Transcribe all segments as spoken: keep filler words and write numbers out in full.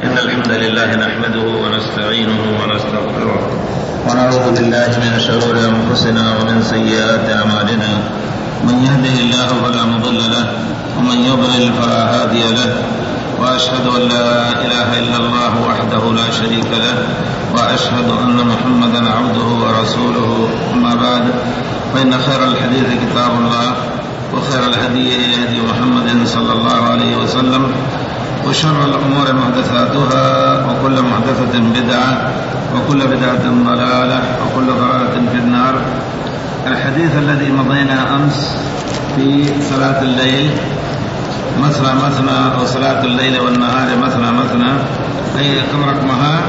إن الحمد لله نحمده ونستعينه ونستغفره ونعوذ بالله من شرور أنفسنا ومن سيئات أعمالنا. من يهده الله فلا مضل له ومن يضلل فلا هادي له، وأشهد أن لا إله إلا الله وحده لا شريك له، وأشهد أن محمدا عبده ورسوله. أما بعد، فإن خير الحديث كتاب الله، وخير الهدي هدي محمد صلى الله عليه وسلم، وشر الأمور محدثاتها، وكل محدثة بدعة، وكل بدعة ضلالة، وكل ضلالة في النار. الحديث الذي مضينا أمس في صلاة الليل مثنى مثنى، أو صلاة الليل والنهار مثنى مثنى، أي كم رقمها؟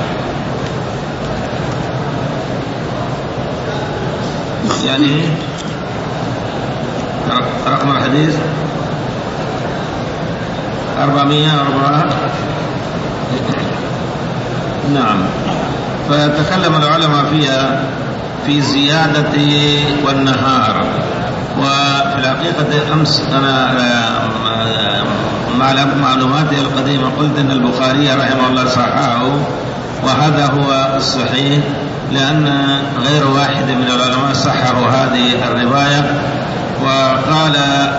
يعني رقم الحديث أربعمائة وأربعة. نعم. فتكلم العلماء فيها في زيادة والنهار. وفي الحقيقة أمس أنا مع معلوماتي القديمة قلت أن البخاري رحمه الله صححه، وهذا هو الصحيح، لأن غير واحد من العلماء صححوا هذه الرواية. وقال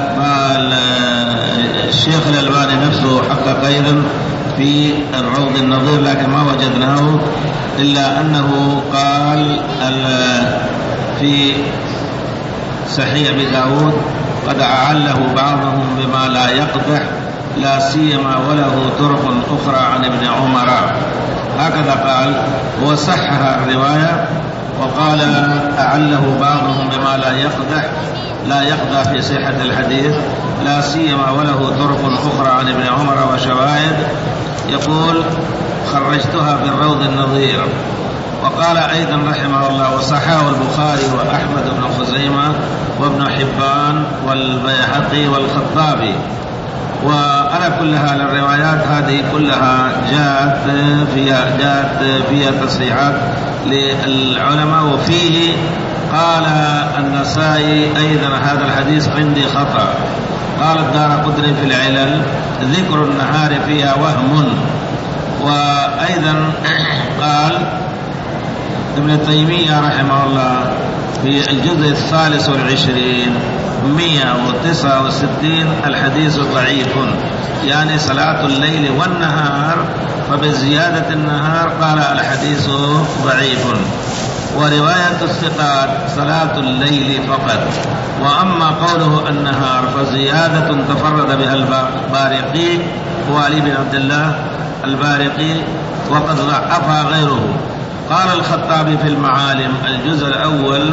الشيخ الألباني نفسه حقق أيضا في الروض النظير، لكن ما وجدناه، إلا أنه قال في صحيح أبي داود قد أعله بعضهم بما لا يقدح، لا سيما وله طرق أخرى عن ابن عمر. هكذا قال، وصحح الرواية وقال أعله بعضهم بما لا يقدح، لا يقدح في صحة الحديث، لا سيما وله طرق أخرى عن ابن عمر وشواهد. يقول خرجتها في الروض النظير. وقال أيضا رحمه الله وصححه البخاري وأحمد بن خزيمة وابن حبان والبيهقي والخطابي. وعلى كلها الروايات هذه كلها جاءت فيها جاءت فيها تصريحات للعلماء. وفيه قال النسائي أيضا هذا الحديث عندي خطأ. قال الدارقطني في العلل ذكر النهار فيها وهم. وأيضا قال ابن تيمية رحمه الله في الجزء الثالث والعشرين مئة وتسعة وستين الحديث ضعيف، يعني صلاة الليل والنهار، فبزيادة النهار قال الحديث ضعيف. ورواية الثقات صلاة الليل فقط. وأما قوله النهار فزيادة تفرد بها البارقي وعلي بن عبد الله البارقي، وقد ضعفها غيره. قال الخطابي في المعالم الجزء الأول،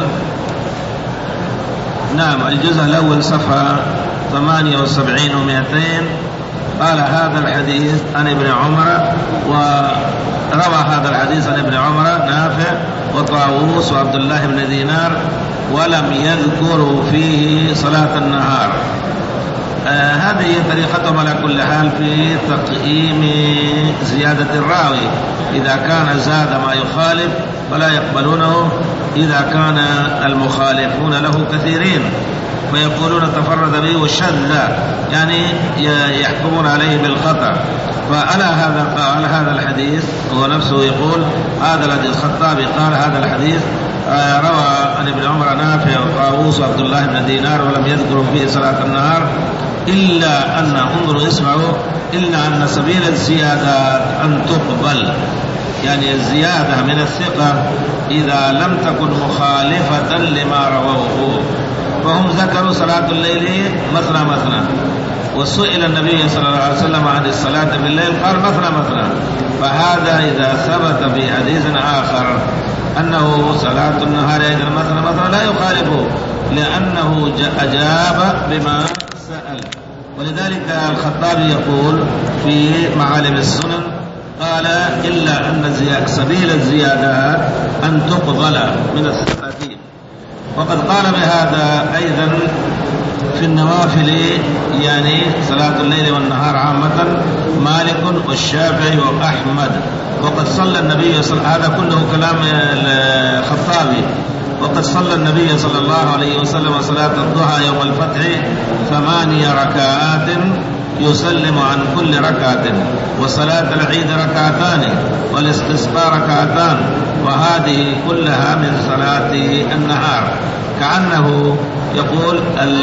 نعم الجزء الأول صفحة ثمانية وسبعين ومئتين، قال هذا الحديث عن ابن عمر، وروى هذا الحديث عن ابن عمر نافع وطاووس وعبد الله بن دينار، ولم يذكروا فيه صلاة النهار. آه هذه طريقتهم على كل حال في تقييم زيادة الراوي. إذا كان زاد ما يخالف فلا يقبلونه، إذا كان المخالفون له كثيرين فيقولون تفرد به وشذ، يعني يحكمون عليه بالخطأ. فعلى هذا قال هذا الحديث، هو نفسه يقول هذا الذي الخطابي قال هذا الحديث آه روى عن ابن عمر نافع وطاووس وعبد الله بن دينار ولم يذكروا فيه صلاة النهار، إلا أن انظروا اسمعوا إلا أن سبيل الزيادة أن تقبل، يعني الزيادة من الثقة إذا لم تكن مخالفة لما رووه. فهم ذكروا صلاة الليل مثنى مثنى، وسئل النبي صلى الله عليه وسلم عن الصلاة بالليل قال مثنى مثنى. فهذا إذا ثبت في حديث آخر أنه صلاة النهار أيضا مثنى مثنى لا يخالفه، لأنه أجاب بما سأل. ولذلك الخطابي يقول في معالم السنن قال إلا أن سبيل الزيادات أن تقبل من الثقة. وقد قال بهذا أيضا في النوافل، يعني صلاة الليل والنهار عامة، مالك والشافعي وأحمد. وقد صلى النبي صلى هذا كله كلام الخطابي. وقد صلى النبي صلى الله عليه وسلم صلاة الضحى يوم الفتح ثمانية ركعات يسلم عن كل ركعة، وصلاة العيد ركعتان، والاستسقاء ركعتان، وهذه كلها من صلاة النهار. كأنه يقول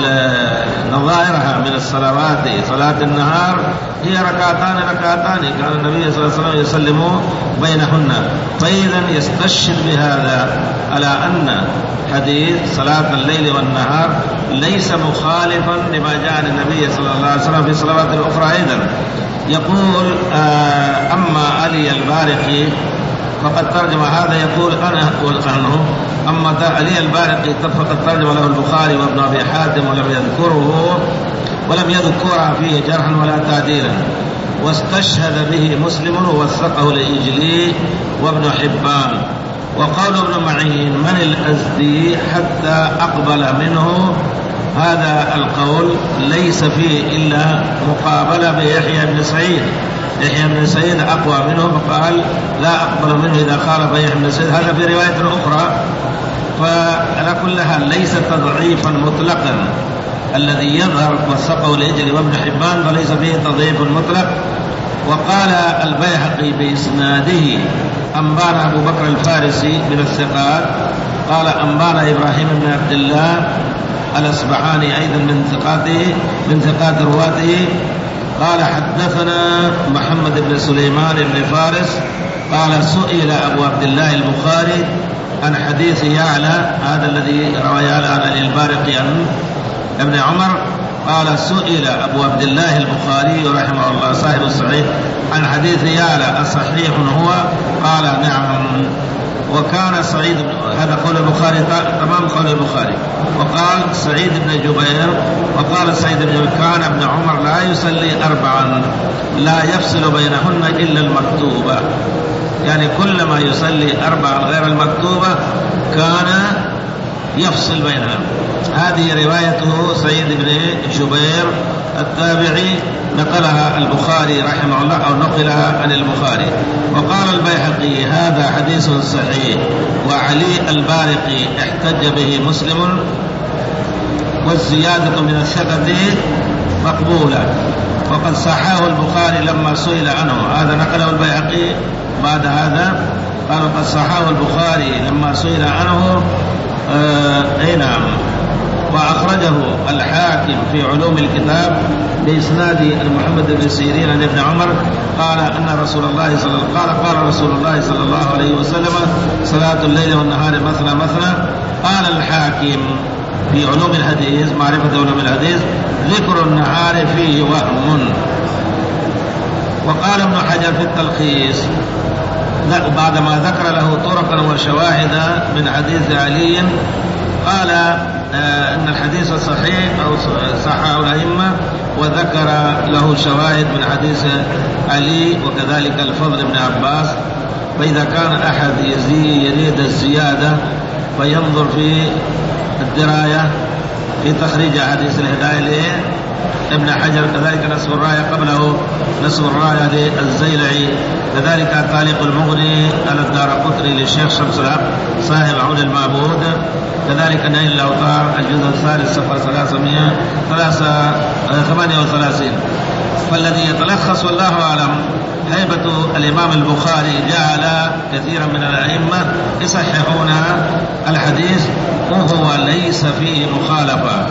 نظائرها من الصلوات صلاة النهار هي ركعتان ركعتان كان النبي صلى الله عليه وسلم يسلم بينهن. فإذا يستشهد بهذا على أن حديث صلاة الليل والنهار ليس مخالفا لما جاء عن النبي صلى الله عليه وسلم في الصلوات الأخرى أيضا. يقول آه أما علي البارقي فقد ترجم هذا، يقول أنا أقول عنه أما علي البارقي فقد ترجم له البخاري وابن أبي حاتم ولم يذكره ولم يذكر فيه جرحا ولا تعديلا، واستشهد به مسلم ووثقه الإجلي وابن حبان. وقال ابن معين من الأزدي حتى أقبل منه، هذا القول ليس فيه إلا مقابلة بيحيى بن سعيد. يحيى بن سعيد أقوى منه فقال لا أقبل منه إذا خالف يحيى بن سعيد، هذا في رواية أخرى. فعلى كل حال ليس تضعيفا مطلقا الذي يظهر وثقه الإجلي وابن حبان، فليس فيه تضعيف مطلق. وقال البيهقي بإسناده أنبانا أبو بكر الفارسي من الثقات قال أنبانا إبراهيم بن عبد الله الأصبحاني أيضا من ثقاته من ثقات رواته قال حدثنا محمد بن سليمان بن فارس قال سئل أبو عبد الله البخاري عن حديث يعلى، هذا الذي روى يعلى عن البارقي عن ابن عمر، قال سئل أبو عبد الله البخاري رحمه الله صاحب الصحيح عن حديث يعلى أصحيح هو؟ قال نعم. وكان سعيد، هذا قول البخاري تمام قول البخاري. وقال سعيد بن جبير وقال سعيد بن جبير كان ابن عمر لا يصلي أربعا لا يفصل بينهن إلا المكتوبة، يعني كلما يصلي أربعا غير المكتوبة كان يفصل بينها. هذه روايته سعيد بن جبير التابعي نقلها البخاري رحمه الله أو نقلها عن البخاري. وقال البيهقي هذا حديث صحيح، وعلي البارقي احتج به مسلم، والزيادة من الثقة مقبولة. وقد صححه البخاري لما سئل عنه، هذا نقله البيهقي بعد هذا قال قد صححه البخاري لما سئل عنه آه اي نعم. وأخرجه الحاكم في علوم الكتاب بإسناد محمد بن سيرين عن ابن عمر قال أن رسول الله صلى الله قال قال رسول الله صلى الله عليه وسلم صلاة الليل والنهار مثنى مثنى. قال الحاكم في علوم الحديث معرفة علوم الحديث ذكر النهار فيه وهم. وقال ابن حجر في التلخيص بعدما ذكر له طرقا وشواهد من حديث علي قال آه ان الحديث صحيح او صححه الائمه، وذكر له شواهد من حديث علي وكذلك الفضل بن عباس. فاذا كان احد يريد الزياده فينظر في الدرايه في تخريج حديث الهدايه ابن حجر، كذلك نصب الرايه قبله نصب الرايه للزيلعي، كذلك تعليق المغني على الدارقطني للشيخ شمس الحق صاحب عون المعبود، كذلك نيل الأوطار الجزء الثالث صفحة ثلاثمائة وثمانية وثلاثين. فالذي يتلخص والله أعلم هيبة الإمام البخاري جعل كثيرا من الأئمة يصححون الحديث وهو ليس فيه مخالفة.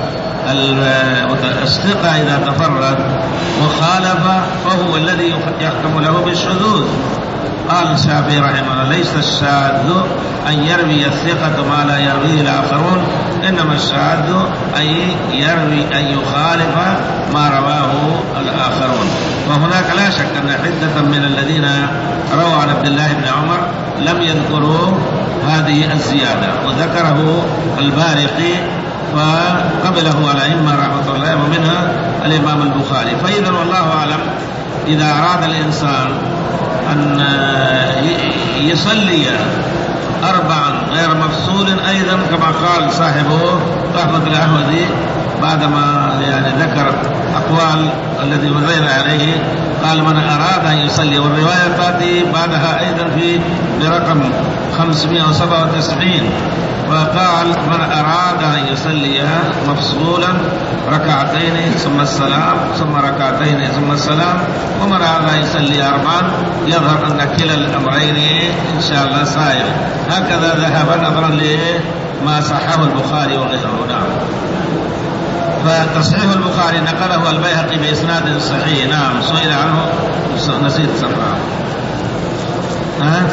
الثقة إذا تفرد وخالف فهو الذي يحكم له بالشذوذ. قال الشافعي رحمه الله ليس الشاذ أن يروي الثقة ما لا يرويه الآخرون، إنما الشاذ أن يروي أن يخالف ما رواه الآخرون. وهناك لا شك أن عدة من الذين رووا عن عبد الله بن عمر لم يذكروا هذه الزيادة، وذكره البارقي فقبله الأئمة رحمة الله ومنها الإمام البخاري. فإذا والله أعلم إذا أراد الإنسان أن يصلي أربعا غير مفصول أيضا كما قال صاحبه رحمة الأحمدي بعدما يعني ذكر أقوال الذي وزين عليه قال من أراد أن يصلي، والرواية تأتي بعدها أيضا في برقم خمسمائة وسبعة وتسعين، فقال من أراد أن يصلي مفصولا ركعتين ثم السلام ثم ركعتين ثم السلام، ومن أراد أن يصلي أربعا، يظهر أن كلا الأمرين إن شاء الله سائر. هكذا ذهب نظرا لما صححه البخاري وغيره. نعم. فتصحيح البخاري نقله البيهقي بإسناد صحيح. نعم. سئل عنه نسيت سمعه. ها؟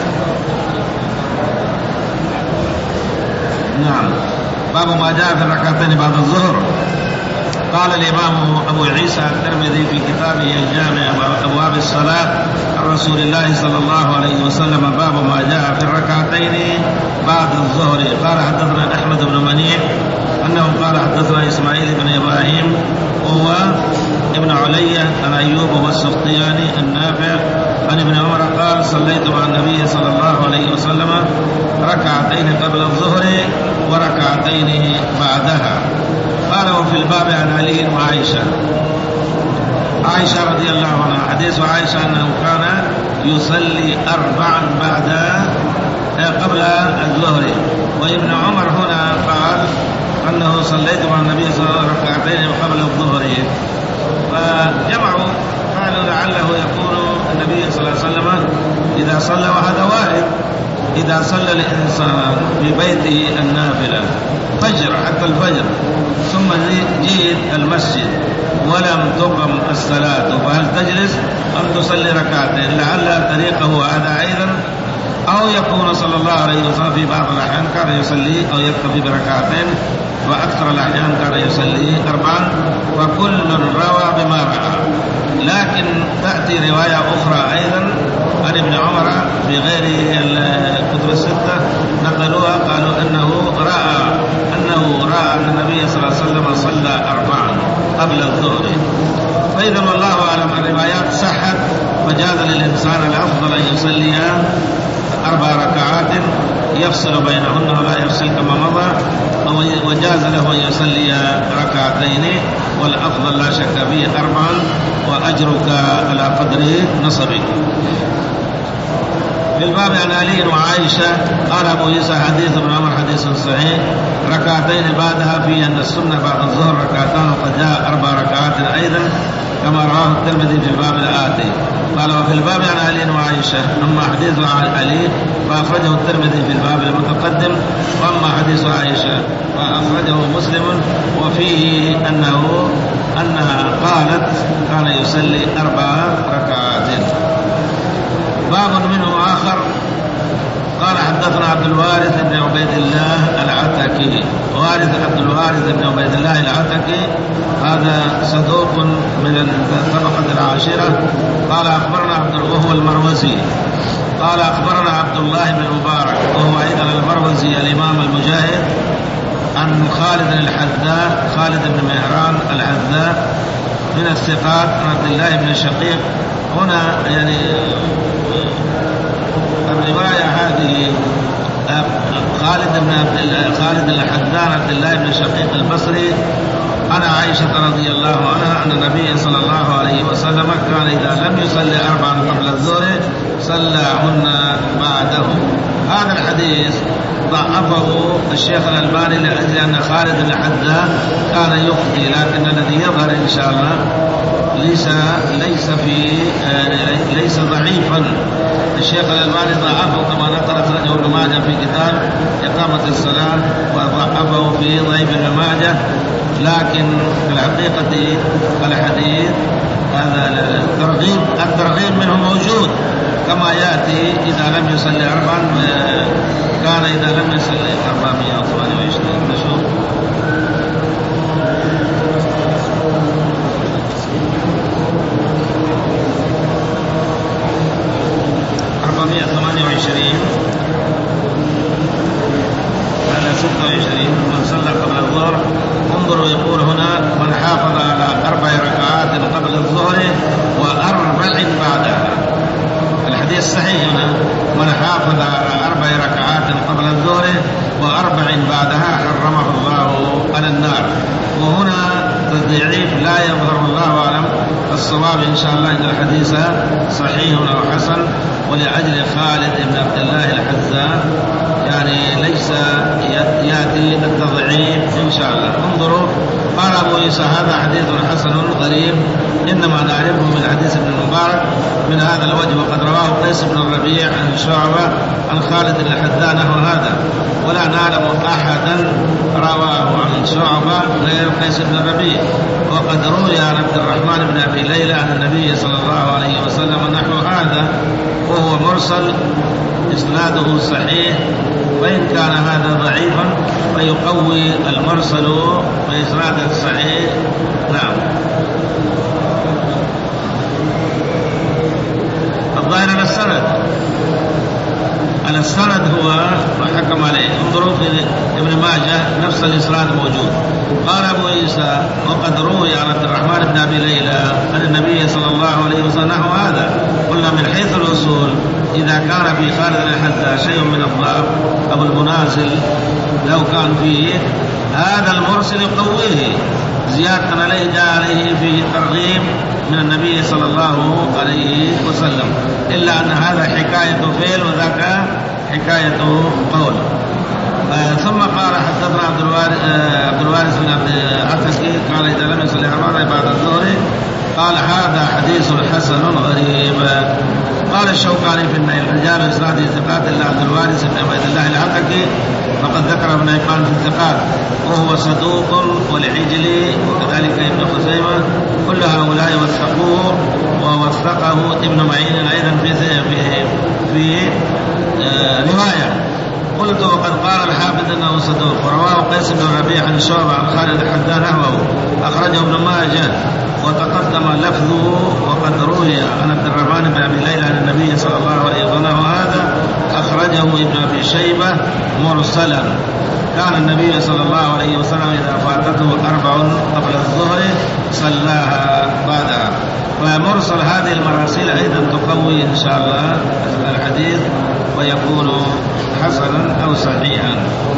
نعم. باب ما جاء في الركعتين بعد الظهر. قال الإمام أبو عيسى الترمذي في كتابه الجامع أبواب الصلاة عن رسول الله صلى الله عليه وسلم باب ما جاء في الركعتين بعد الظهر. قال حدثنا أحمد بن منيع أنه قال حدثنا إسماعيل بن إبراهيم وهو ابن علي عن أيوب والسختياني النافع عن ابن عمر قال صليت مع النبي صلى الله عليه وسلم ركعتين قبل الظهر وركعتين بعدها. قال وفي الباب عن علي وعائشة. عائشة رضي الله عنها حديث عائشة أنه كان يصلي أربعا بعد قبل الظهر، وابن عمر هنا قال أنه صليت مع النبي صلى الله عليه وسلم ركعتين قبل الظهر، فجمعوا قالوا لعله يكون النبي صلى الله عليه وسلم إذا صلى، وهذا وارد، إذا صلى الإنسان في بيته النافلة فجر حتى الفجر ثم جيت المسجد ولم تقم الصلاة، فهل تجلس أم تصلي ركعتين؟ لعل طريقه هذا أيضا، أو يكون صلى الله عليه وسلم في بعض الأحيان كان يصلي أو يكتفي بركعتين، وأكثر الأحيان كان يصلي أربعا، وكل روى بما رأى. لكن تأتي رواية أخرى أيضا عن ابن عمر في غير الكتب الستة نقلوها، قالوا أنه رأى أنه رأى أن النبي صلى الله عليه وسلم صلى أربعا قبل الظهر. فإذا والله أعلم الروايات صحت، فجاز للإنسان الأفضل أن يصلي أربع ركعات يفصل بينهن ولا يفصل كما مضى، وجاز له أن يصلي ركعتين، والأفضل لا شك فيه أربعا، وأجرك على قدر نصبك. في الباب عن علي وعائشة قال أبو عيسى حديث ابن عمر حديث صحيح، ركعتين بعدها في أن السنة بعد الظهر ركعتان، وقد جاء أربع ركعات أيضا كما رواه الترمذي في الباب الآتي. قال وفي الباب عن علي وعائشة، أما حديث علي فأخرجه الترمذي في الباب المتقدم، وأما حديث عائشة فأخرجه مسلم، وفيه أنه أنها قالت كان يصلي أربع ركعات. باب منه آخر. قال حدثنا عبد الوارث بن عبيد الله العتكي. وارث عبد الوارث بن عبيد الله العتكي هذا صدوق من الطبقة العاشرة. قال أخبرنا عبد وهو المروزي. قال أخبرنا عبد الله بن المبارك وهو أيضا المروزي الإمام المجاهد عن خالد الحذاء، خالد بن مهران الحذاء من الثقات عن عبد الله بن شقيق. هنا يعني الرواية هذه خالد بن خالد الحذاء عبد الله بن شقيق البصري عن عائشة رضي الله عنها أن النبي صلى الله عليه وسلم كان إذا لم يصلي أربعا قبل الظهر صلىهن بعده. هذا الحديث ضعفه الشيخ الألباني لأجل أن خالد الحذاء كان يخطئ، لكن الذي يظهر إن شاء الله ليس ليس في ليس ضعيفا. الشيخ الألباني ضعفه كما نقل أخرجه ابن ماجه في كتاب إقامة الصلاة، وضعفه في ضعيف ابن ماجه، لكن في الحقيقة الحديث هذا الترغيب الترغيب منه موجود كما يأتي إذا لم يصلي أربعا، كان إذا لم يصلي أربعمائة وثمانية وعشرين نشوف أربعمائة وثمانية وعشرين هذا ستة وعشرين من صلى قبل الظهر. انظروا يقول هنا من حافظ على أربع ركعات قبل الظهر وأربع بعدها. الحديث صحيح هنا من حافظ على أربع ركعات قبل الظهر وأربع بعدها حرمه الله على النار. وهنا التضعيف لا يظهر، الله أعلم. الصواب إن شاء الله أن الحديث صحيح أو حسن، ولأجل خالد بن عبد الله الحزان يعني ليس يأتي التضعيف إن شاء الله. انظروا، قال أبو عيسى هذا حديث حسن غريب إنما نعرفه من حديث ابن المبارك من هذا الوجه، وقد رواه قيس بن الربيع عن شعبة عن خالد الحذاء نحو هذا، ولا نعلم أحدا رواه عن شعبة غير قيس بن الربيع. وقد روي عن عبد الرحمن بن أبي ليلى عن النبي صلى الله عليه وسلم نحو هذا، وهو مرسل إسناده صحيح، وإن كان هذا ضعيفا فيقوي المرسل بإسناده الصحيح. نعم. الظاهر على السند، على السند هو وحكم عليه. انظروا في ابن ماجه نفس الإسناد موجود. قال أبو عيسى وقد روي عن عبد الرحمن بن أبي ليلى عن النبي صلى الله عليه وسلم نحو هذا. قلنا من حيث الأصول إذا كان في خالد الحذاء شيء من الضعف أو المنازل لو كان فيه هذا المرسل يقويه زيادة عليه، جاء عليه في ترغيب من النبي صلى الله عليه وسلم، إلا أن هذا حكاية فعل وذاك حكاية قول. آه ثم قال حدثنا عبد الوارث آه عبد الوارث بن عبد العتكي قال إذا لم يصل أربعة بعد الظهر قال هذا حديث حسن غريب. قال الشوكاني في النيل رجال إسناد الثقات إلا عبد الوارث بن عبد الله العتكي فقد ذكر ابن حبان في الثقات وهو صدوق، والعجلي وكذلك ابن خزيمة، كل هؤلاء وثقوه ووثقه ابن معين أيضا في في, في آه رواية. قلت وقد قال الحافظ انه صدوق، ورواه قيس بن الربيع عن شعبة عن خالد الحذاء نحوه، اخرجه ابن ماجه وتقدم لفظه. وقد روي عن عبد الرحمن بن ابي ليلى عن النبي صلى الله عليه وسلم هذا، اخرجه ابن ابي شيبة مرسلا. كان النبي صلى الله عليه وسلم اذا فاتته اربع قبل الظهر صلاها بعدها. فمرسل هذه المراسيل ايضا تقوي ان شاء الله الحديث ويكون حسنا أو صحيحا.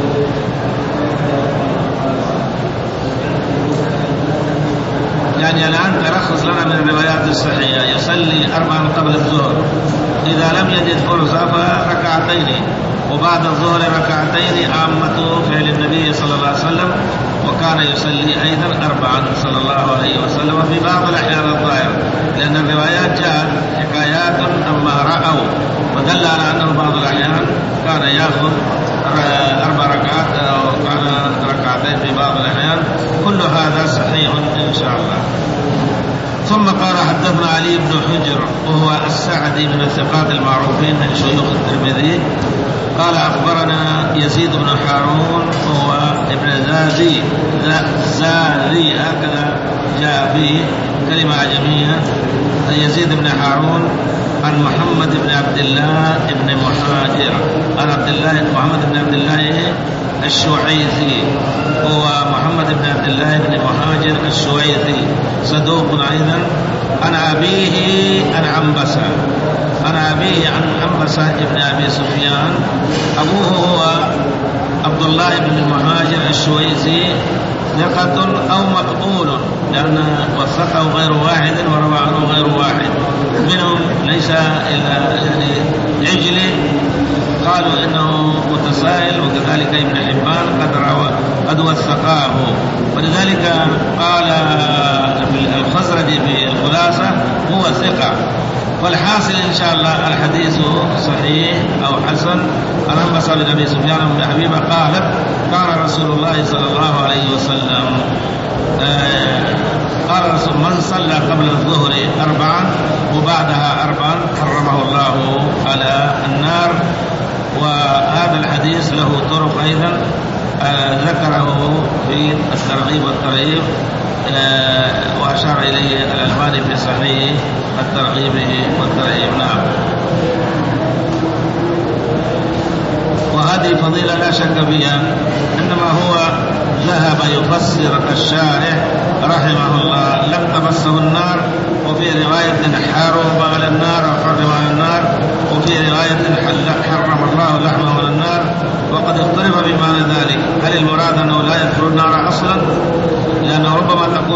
يعني الآن ترخص لنا من الروايات الصحيحة، يصلي أربعا قبل الظهر، إذا لم يجد فرصة فركعتين، وبعد الظهر ركعتين عامة فعل النبي صلى الله عليه وسلم، وكان يصلي أيضا أربعا صلى الله عليه وسلم في بعض الأحيان الظاهر، لأن الروايات جاءت حكايات أما رأوا، ودل على أنه بعض الأحيان كان يأخذ أربع ركعات أو كان ركعتين في بعض الأحيان. كل هذا صحيح إن شاء الله. ثم قال حدثنا علي بن حجر وهو السعدي من الثقات المعروفين من شيوخ الترمذي قال أخبرنا يزيد بن حارون وهو ابن زازي زازي هكذا جاء فيه كلمة عجمية. يزيد بن حارون عن محمد بن عبد الله بن مهاجر عن عبد الله محمد بن عبد الله الشعيثي، هو محمد بن عبد الله بن مهاجر الشعيثي صدوق أيضا. عن أبيه عن عنبسة عن أبيه عن عنبسة بن أبي سفيان، أبوه هو عبد الله بن المهاجر الشعيثي ثقة أو مقبول، لأن وثقه غير واحد وروى عنه غير واحد، منهم ليس إلا يعني عجلي قالوا إنه متسائل، وكذلك ابن حبان قد روى قد وثقاه، ولذلك قال الخزرجي في الخلاصة هو ثقة. والحاصل إن شاء الله الحديث صحيح أو حسن. عن عنبسة بن أبي سفيان بن حبيبة قالت قال رسول الله صلى الله عليه وسلم آه قال رسول من صلى قبل الظهر أربعا وبعدها أربعا حرمه الله على النار. وهذا الحديث له طرق أيضا آه ذكره في الترغيب والترهيب آه وأشار إليه الألباني في صحيح الترغيب والترهيب. نعم. وهذه فضيلة لا شك فيها، إنما هو ذهب يفسر الشارح رحمه الله لم تمسه النار، وفي رواية حرم على النار وحرم على النار، وفي رواية حرم الله لحمه على النار. وقد اختلف بمعنى ذلك، هل المراد أنه لا يدخل النار أصلا؟ لأنه ربما تكون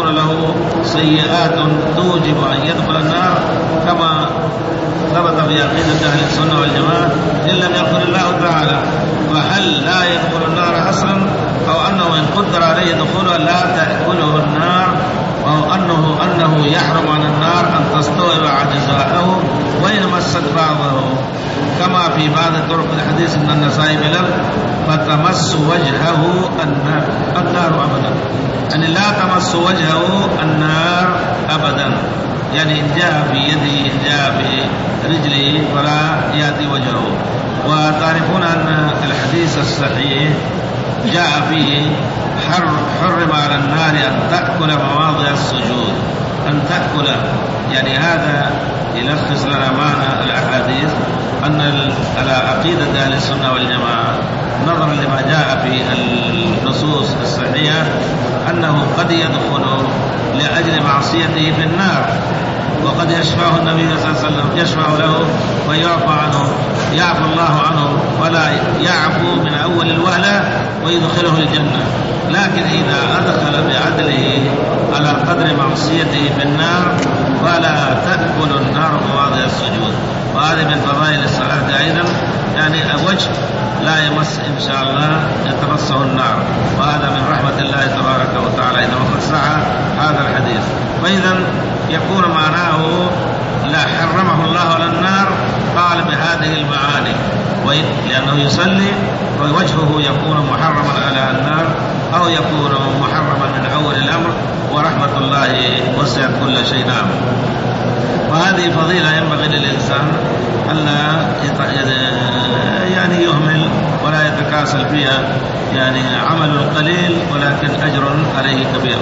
يكون له سيئات توجب أن يدخل النار كما ثبت في عقيدة أهل السنة والجماعة إن لم يغفر الله تعالى. فهل لا يدخل النار أصلا، أو أنه إن قدر عليه دخولها لا تأكله النار، أو أنه أنه يحرم عن النار أن تستوعب عجزاءه وإن مست بعضه، كما في بعض طرق الحديث من النسائي بلفظ فتمس وجهه النار النار أبدا، يعني لا تمس وجهه النار أبدا، يعني إن جاء في يده إن جاء في رجله فلا يأتي وجهه. وتعرفون أن الحديث الصحيح جاء فيه حر حرم على النار أن تأكل مواضع السجود، أن تأكل، يعني هذا يلخص لنا معنى الأحاديث أن على عقيدة أهل السنة والجماعة نظرا لما جاء في النصوص الصحيحة أنه قد يدخل لأجل معصيته في النار، وقد يشفعه النبي صلى الله عليه وسلم يشفع له ويعفى عنه، يعفو الله عنه ولا يعفو من أول الوهلة ويدخله الجنة. لكن إذا أدخل بعدله على قدر معصيته في النار فلا تأكل النار مواضع السجود. وهذه من فضائل الصلاة أيضا، يعني وجه لا يمس إن شاء الله يتمسه النار، وهذا من رحمة الله تبارك وتعالى إذا وقد صح هذا الحديث. فإذا يكون معناه لا حرمه الله على النار قال بهذه المعاني، لأنه يصلي ووجهه يكون محرما على النار أو يكون محرما من أول الأمر، ورحمة الله وسعت كل شيء. نعم. وهذه فضيلة ينبغي للإنسان ألا يعني يهمل ولا يتكاسل فيها، يعني عمل قليل ولكن أجر عليه كبير.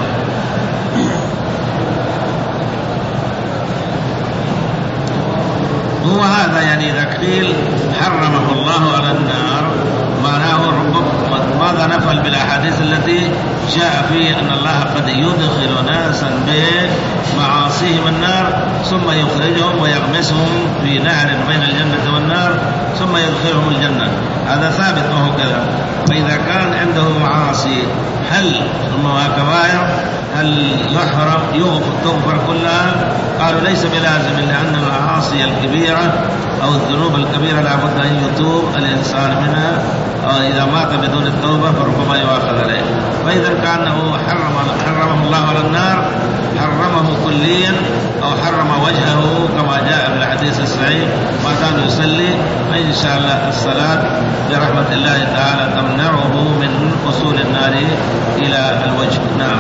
هو هذا يعني إذا قيل حرمه الله على النار معناه ماذا نفعل بالأحاديث التي جاء فيه أن الله قد يدخل ناسا بمعاصيهم النار ثم يخرجهم ويغمسهم في نهر بين الجنة والنار ثم يدخلهم الجنة، هذا ثابت وهو كذا. فإذا كان عنده معاصي هل ثم كبائر هل يحرم يغفر كلها؟ قالوا ليس بلازم، لأن المعاصي الكبيرة أو الذنوب الكبيرة لابد أن يتوب الإنسان منها، إذا مات بدون التوبة فربما يؤاخذ عليه. فإذا كأنه حرم حرمه الله على النار حرمه كليا أو حرم وجهه كما جاء في الحديث الصحيح ما كان يصلي، فإن شاء الله الصلاة برحمة الله تعالى تمنعه من وصول النار إلى الوجه. نعم.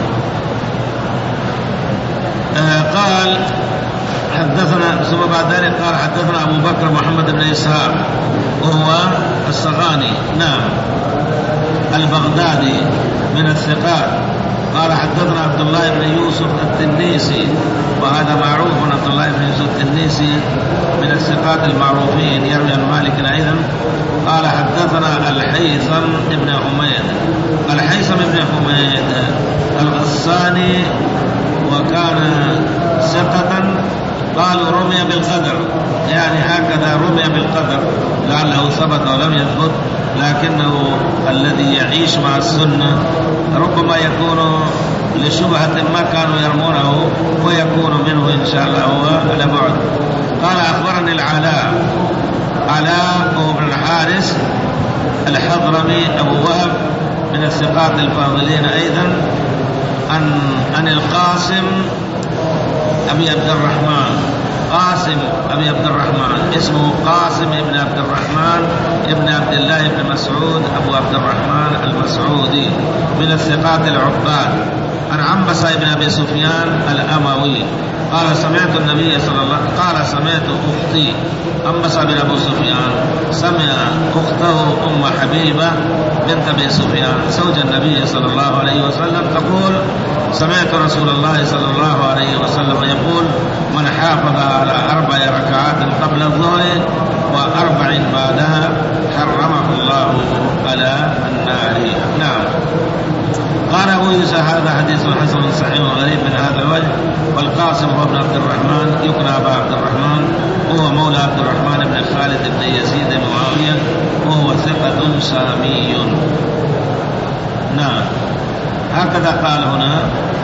آه قال حدثنا ثم بعد ذلك قال حدثنا أبو بكر محمد بن إسحاق وهو الصغاني نعم البغدادي من الثقات. قال حدثنا عبد الله بن يوسف التنيسي، وهذا معروف عبد الله بن يوسف التنيسي من الثقات المعروفين يروي عن مالك أيضا. قال حدثنا الحيثم بن حميد، الحيثم بن حميد الغساني وكان ثقة، قالوا رمي بالقدر، يعني هكذا رمي بالقدر لعله ثبت ولم يثبت، لكنه الذي يعيش مع السنة ربما يكون لشبهة ما كانوا يرمونه ويكون منه إن شاء الله هو على بعد. قال أخبرني العلاء، علاء بن الحارث الحضرمي أبو وهب من الثقات الفاضلين أيضا، عن عن القاسم أبي عبد الرحمن، قاسم أبي عبد الرحمن اسمه قاسم ابن عبد الرحمن ابن عبد الله بن مسعود أبو عبد الرحمن المسعودي من الثقات العباد، عن عنبسة بن أبي سفيان الأموي قال سمعت النبي صلى الله عليه وسلم قال سمعت أختي عنبسة بن أبي سفيان سمع أخته أم حبيبة بنت أبي سفيان زوج النبي صلى الله عليه وسلم تقول سمعت رسول الله صلى الله عليه وسلم يقول من حافظ على أربع ركعات قبل الظهر وأربع بعدها حرمه الله على النار. نعم. قال أبو يوسف هذا حديث حسن صحيح غريب من هذا الوجه، والقاسم هو ابن عبد الرحمن يكنى أبا عبد الرحمن، وهو مولى عبد الرحمن بن خالد بن يزيد معاوية، وهو ثقة سامي. نعم. هكذا قال هنا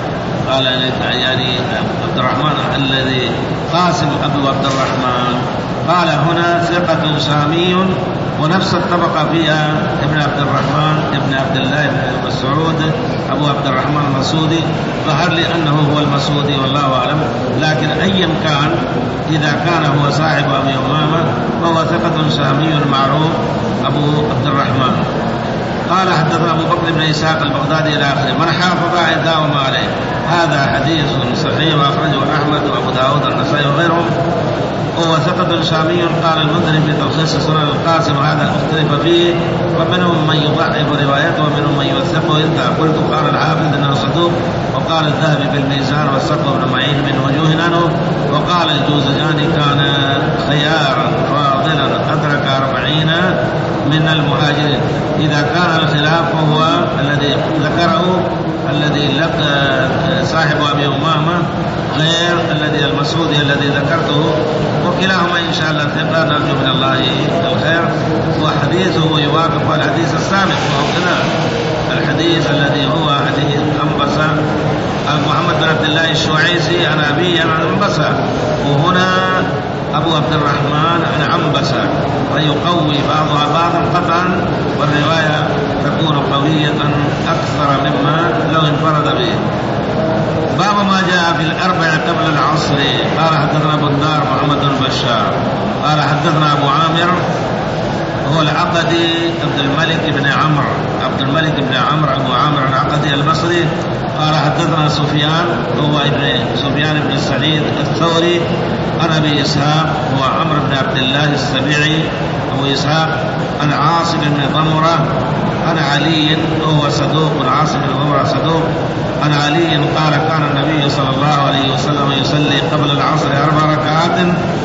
قال يعني عبد الرحمن الذي قاسم أبو عبد الرحمن. قال هنا ثقة شامي ونفس الطبقة فيها ابن عبد الرحمن ابن عبد الله بن مسعود أبو عبد الرحمن المسعودي، ظهر لي أنه هو المسعودي والله أعلم، لكن أيا كان إذا كان هو صاحب أبي أمامة فهو ثقة شامي معروف أبو عبد الرحمن. قال حدثنا أبو بكر بن إسحاق البغدادي إلى آخره. من حافظ داوم عليه. هذا حديث صحيح وأخرجه أحمد وأبو داود والنسائي وغيرهم، وهو ثقة شامي. قال المنذري في تلخيص سنن القاسم هذا اختلف فيه، ومنهم من يضعف روايته ومنهم من يوثقه. انت قلت قال الحافظ انه صدوق، وقال الذهبي في الميزان والسقف بن معين من وجوه عنه، وقال الجوزجاني كان خيارا فاضلا أدرك أربعين من المهاجرين. إذا كان الخلاف فهو الذي ذكره الذي لقى صاحب أبي أمامة غير الذي المسعودي الذي ذكرته، وكلاهما إن شاء الله ثقة نرجو من الله الخير. وحديثه يوافق الحديث السابق، وهو كذا الحديث الذي هو حديث أنبسة محمد بن عبد الله الشعيسي عن أبيه عن أنبسة، وهنا أبو عبد الرحمن عن عنبسة، ويقوي بعضها بعضا قطعا، والرواية تكون قوية أكثر مما لو انفرد به. باب ما جاء في الأربع قبل العصر. قال حدثنا بندار محمد بن بشار قال حدثنا أبو عامر هو العقدي عبد الملك بن عمرو عبد الملك بن عمرو أبو عامر العقدي المصري. قال حدثنا سفيان هو ابن سفيان بن سعيد الثوري عن أبي إسحاق هو عمرو بن عبد الله السبيعي أبو إسحاق عن عاصم بن ضمرة عن علي وهو صدوق عاصم بن ضمرة صدوق عن علي قال كان النبي صلى الله عليه وسلم يصلي قبل العصر أربع ركعات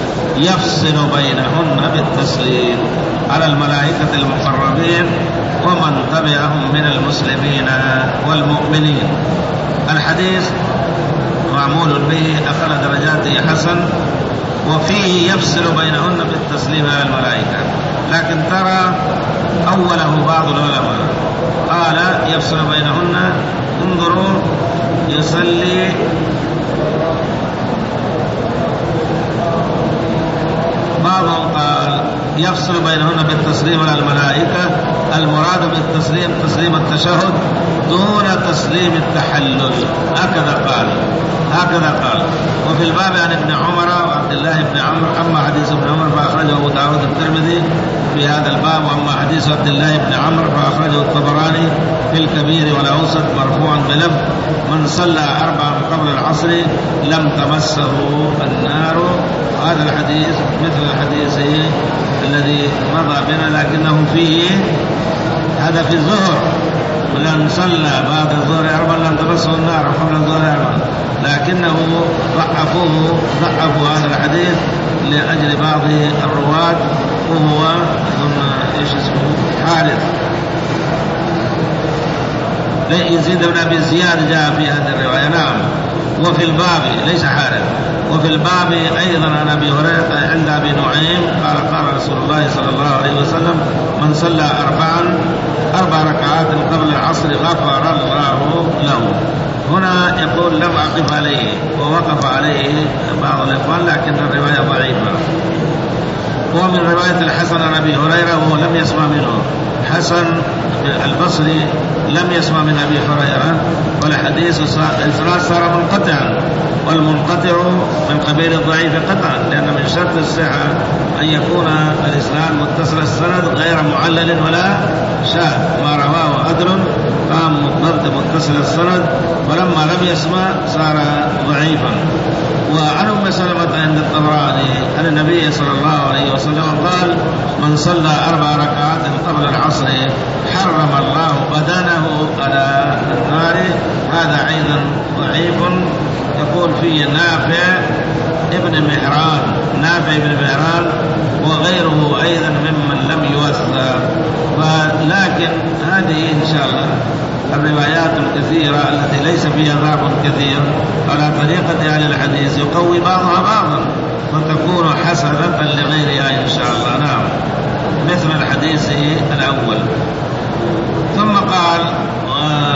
يفصل بينهن بالتسليم على الملائكة المقربين ومن تبعهم من المسلمين والمؤمنين. الحديث معمول به أقل درجاته حسن، وفيه يفصل بينهن بالتسليم على الملائكة، لكن ترى أوله بعض العلماء قال يفصل بينهن، انظروا يصلي بعضهم قال يفصل بينهن بالتسليم على الملائكة، المراد بالتسليم تسليم التشهد دون تسليم التحلل، هكذا قال هكذا قال وفي الباب عن ابن عمر وعبد الله بن عمرو. أما حديث ابن عمر فأخرجه أبو داود الترمذي في هذا الباب، وأما حديث عبد الله بن عمرو فأخرجه الطبراني في الكبير والأوسط مرفوعا بلفظ من صلى أربعا قبل العصر لم تمسه النار. هذا الحديث مثل الحديث الذي مضى بنا، لكنه فيه هذا في الظهر ولن صلى بعد الظهر أربعا لم تمسه النار قبل الظهر أربعا، لكنه ضعفوه ضعفوا هذا الحديث لأجل بعض الرواة، وهو ايش اسمه حارث يزيد بن أبي زياد جاء في هذه الرواية. نعم. وفي الباب ليس حارث، وفي الباب أيضا عن أبي هريرة عند أبي نعيم قال قال رسول الله صلى الله عليه وسلم من صلى أربعا أربع ركعات قبل العصر غفر الله له. هنا يقول لم أقف عليه، ووقف عليه بعض الإخوان لكن الرواية ضعيفة. ومن رواية الحسن عن أبي هريرة وهو لم يسمع منه، حسن البصري لم يسمع من أبي هريرة، والحديث الإسناد صار منقطعا، والمنقطع من قبيل الضعيف قطعا، لأن من شرط الصحة أن يكون الإسناد متصل السند غير معلل ولا شاذ، ما رواه عدل قام ضبط متصل السند، ولما لم يسمع صار ضعيفا. وعن أم سلمة عند الطبراني أن النبي صلى الله عليه وسلم قال من صلى أربع ركعات قبل العصر حرم الله بدنه على النار. هذا أيضا ضعيف. يقول فيه نافع ابن مهران نافع ابن مهران وغيره أيضا ممن لم يوثق، ولكن هذه إن شاء الله الروايات الكثيرة التي ليس فيها ضعف كثير على طريقة أهل الحديث يقوي بعضها بعضا وتكون حسنة لغيرها إن شاء الله. نعم. مثل الحديث الأول. ثم قال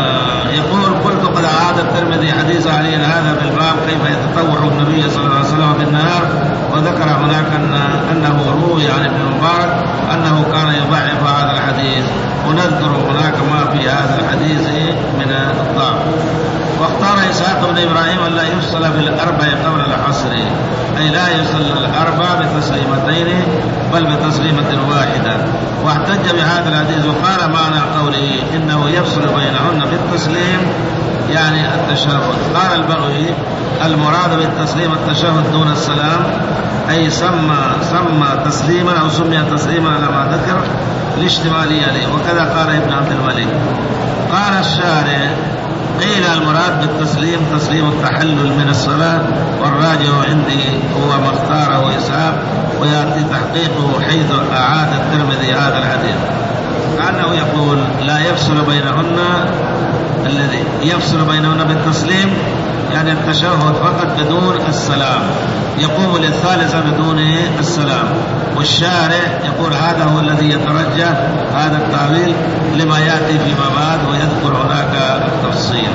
يقول قلت قد أعاد الترمذي حديث علي هذا في الباب كيف يتطوع النبي صلى الله عليه وسلم بالنهار، وذكر هناك أن أنه روي عن ابن المبارك أنه كان يضعف هذا الحديث، ونذكر هناك ما في هذا الحديث من الضعف. واختار إسحاق بن إبراهيم أن لا يفصل في الأربع قبل العصر، أي لا يصل الأربع بتسليمتين بل بتسليمة واحدة، واحتج بهذا الحديث وقال معنى قوله إنه يفصل بينهن بالتسليم يعني التشهد. قال البغوي المراد بالتسليم التشهد دون السلام، أي سمى سمى تسليما أو سمي تسليما على ما ذكر لاشتمالية عليه، وكذا قال ابن عبد الملك. قال الشارع قيل المراد بالتسليم تسليم التحلل من الصلاة، والراجع عندي هو ما اختاره إسحاق، ويأتي تحقيقه حيث أعاد الترمذي هذا الحديث، كأنه يقول لا يفصل بينهن، الذي يفصل بينهن بالتسليم يعني التشهد فقط بدون السلام، يقوم للثالثة بدون السلام. والشارع يقول هذا هو الذي يترجح هذا التعويل لما يأتي فيما بعد، ويذكر هناك التفصيل.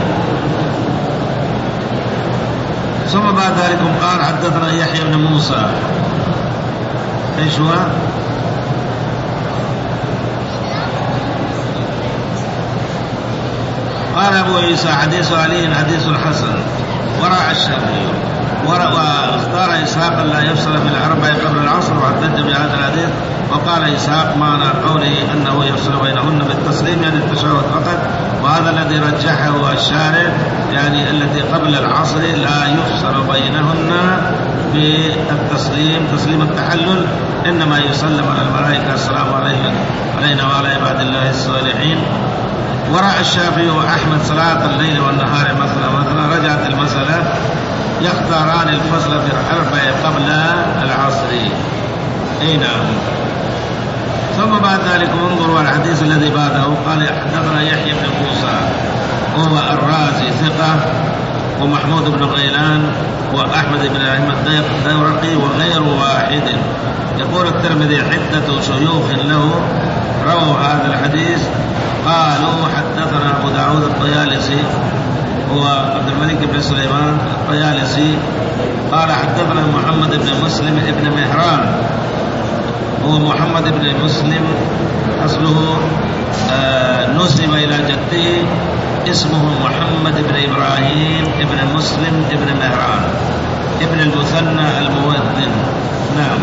ثم بعد ذلك قال حدثنا يحيى بن موسى، ايش هو؟ قال أبو عيسى حديث علي حديث حسن، ورأى الشافعي واختار إسحاق لا يفصل في الأربع قبل العصر، واحتج بهذا الحديث وقال إسحاق معنى قوله أنه يفصل بينهن بالتسليم يعني التشهد فقط، وهذا الذي رجحه الشارع يعني التي قبل العصر لا يفصل بينهن بالتسليم تسليم التحلل، إنما يسلم على الملائكة السلام علينا وعلى عباد الله الصالحين. ورأى الشافعي وأحمد صلاة الليل والنهار مثلا مثلا رجعت المسألة يختاران الفصل في الأربع قبل العصر. أي نعم. ثم بعد ذلك انظروا الحديث الذي بعده. قال حدثنا يحيى بن موسى وهو الرازي ثقة، ومحمود بن غيلان وأحمد بن أحمد الدورقي وغير واحد. يقول الترمذي عدة شيوخ له رووا هذا الحديث. قالوا حدثنا أبو داود الطيالسي هو عبد الملك بن سليمان الطيالسي قال حدثنا محمد بن مسلم ابن مهران، هو محمد بن مسلم أصله آه نسب إلى جده، اسمه محمد بن إبراهيم ابن مسلم ابن مهران ابن المثنى المؤذن. نعم.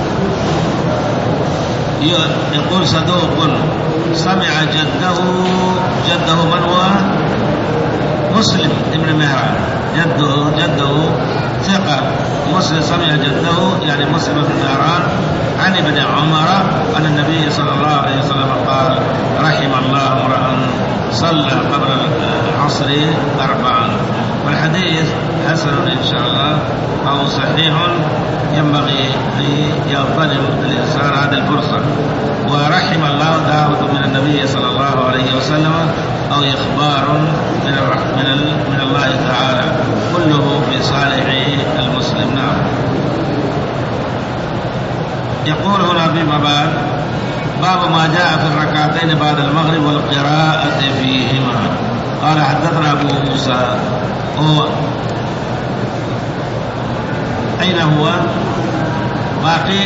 يقول صدوق سمع جده جده من هو مسلم ابن مهران، جده جده ثقة مسلم سمع جده يعني مسلم بن مهران عن ابن عمر أن النبي صلى الله عليه وسلم قال رحم الله امرأ صلى قبل العصر أربعا. والحديث حسن إن شاء الله أو صحيح، ينبغي أن يغتنم الإنسان هذه الفرصة. ورحم الله دعوة من النبي صلى الله عليه وسلم أو إخبار من من من الله تعالى، كله في صالح المسلم. نعم. يقول هنا فيما بعد باب ما جاء في الركعتين بعد المغرب والقراءة فيهما. قال حدثنا أبو موسى هو أين هو باقي؟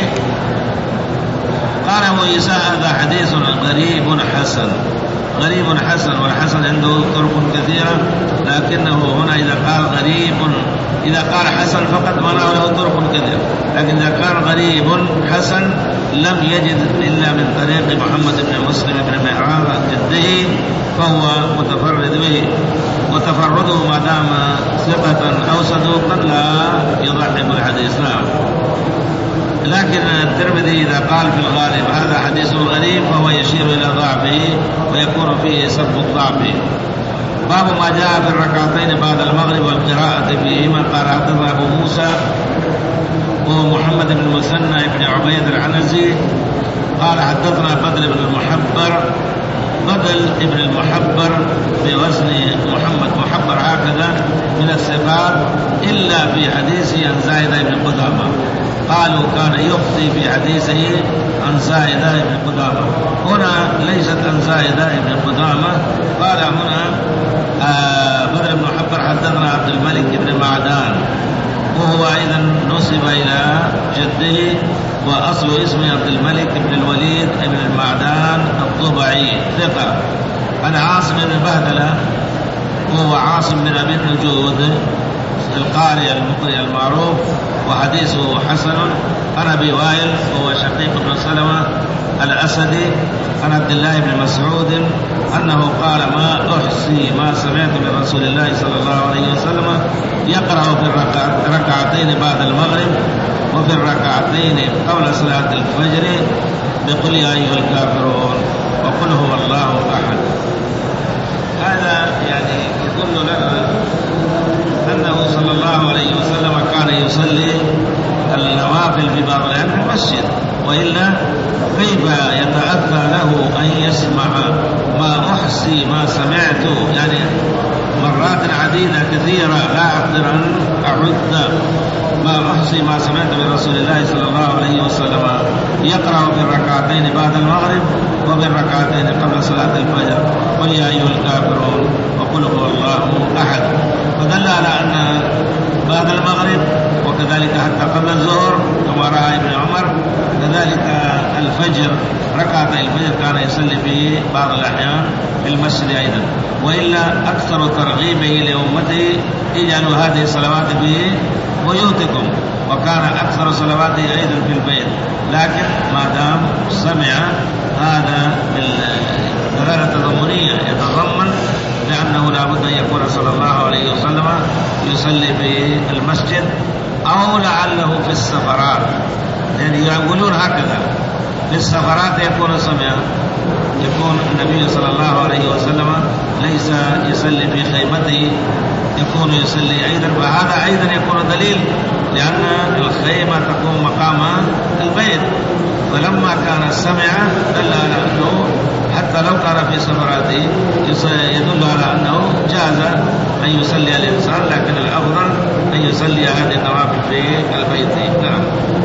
قال أبو عيسى هذا حديث غريب حسن، غريب حسن، والحسن عنده طرق كثيرة، لكنه هنا إذا قال غريب إذا قال حسن فقط معناه له طرق كثيرة، لكن إذا كان غريب حسن لم يجد إلا من طريق محمد بن مسلم بن مهران جده، فهو متفرد به، وتفرده ما دام ثقة أو صدوقا لا يضعف الحديث. نعم. لكن الترمذي إذا قال في الغالب هذا حديث غريب فهو يشير إلى ضعفه ويكون فيه سبب الضعف. باب ما جاء في الركعتين بعد المغرب والقراءة فيهما. قال حدثنا أبو موسى وهو محمد بن المثنى بن عبيد العنزي قال حدثنا بدل بن المحبر، بدل ابن المحبر بوزن محمد محبر هكذا من الثقات إلا في حديثه عن زايد بن قدامة، قالوا كان يخطي في حديثه عن زائدة بن قدامة. هنا ليست عن زائدة بن قدامة، قال هنا آه بدر بن حبر حدثنا عبد الملك بن معدان، وهو أيضا نسب إلى جده، وأصل اسمه عبد الملك بن الوليد بن المعدان الضبعي ثقة، عن عاصم بن بهدلة، وهو عاصم بن أبي النجود القارئ المقرئ المعروف، وحديثه حسن، عن أبي وائل وهو شقيق بن سلمة الأسدي، عن عبد الله بن مسعود أنه قال ما أحصي ما سمعت من رسول الله صلى الله عليه وسلم يقرأ في الركعتين بعد المغرب وفي الركعتين قبل صلاة الفجر بقل يا أيها الكافرون وقل هو الله أحد. هذا يعني يدل لنا أنه صلى الله عليه وسلم كان يصلي النوافل في بعض الأحيان في المسجد، وإلا كيف يتأتى له أن يسمع ما أحصي ما سمعت، يعني مرات عديدة كثيرة لا أقدر أن أعد ما أحصي ما سمعت من رسول الله صلى الله عليه وسلم يقرأ في الركعتين بعد المغرب وفي الركعتين قبل صلاة الفجر قل يا أيها الكافرون وقل هو الله أحد. فدل على أن بعد المغرب وكذلك حتى قبل الظهر كما رأى ابن عمر، كذلك الفجر ركعتي الفجر كان يصلي في بعض الأحيان في المسجد أيضا، وإلا أكثر ترغيبه لأمته اجعلوا هذه الصلوات في بيوتكم، وكان أكثر صلواته أيضا في البيت، لكن ما دام سمع هذا بالدلالة التضمنية يتضمن لأنه لا بد أن يكون صلى الله عليه وسلم يصلي في المسجد أو لعله في السفرات، يعني يقولون هكذا في السفرات يكون سمع، يكون النبي صلى الله عليه وسلم ليس يصلي في خيمته، يكون يصلي أيضا، فهذا أيضا يكون دليل لأن الخيمة تكون مقام البيت، فلما كان السمع دل على أنه حتى لو كان في سفراته يدل على أنه جاز أن يصلي الإنسان، لكن الأفضل أن يصلي هذه النوافل في البيت. نعم.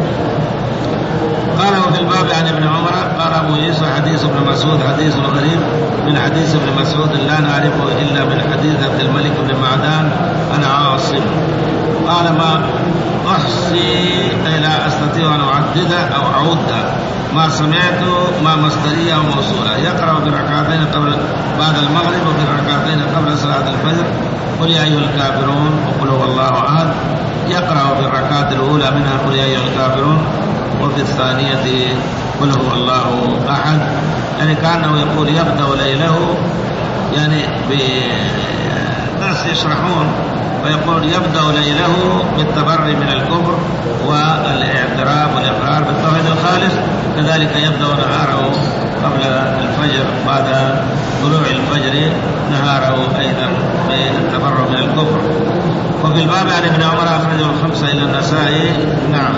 قال وفي الباب عن ابن عمر قال أبو عيسى حديث ابن مسعود حديث غريب من حديث ابن مسعود لا نعرفه إلا من حديث عبد الملك بن معدان أنا عاصم. قال ما أحصي أي لا أستطيع أن أعدده أو أعده ما سمعت ما مصدرية أو موصولة يقرأ بركعتين قبل بعد المغرب وفي الركعتين قبل صلاة الفجر قل يا أيها الكافرون وقل هو الله أحد، يقرأ في الركعات الأولى منها قل يا أيها الكافرون وفي الثانية قل هو الله أحد، يعني كأنه يقول يبدأ ليله، يعني الناس يشرحون ويقول يبدأ ليله بالتبري من الكفر والاعتراف والإقرار بالتوحيد الخالص، كذلك يبدأ نهاره قبل الفجر بعد طلوع الفجر نهاره أيضا بالتبري من الكفر. وفي الباب عن ابن عمر أخرجه الخمسة إلى النسائي. نعم.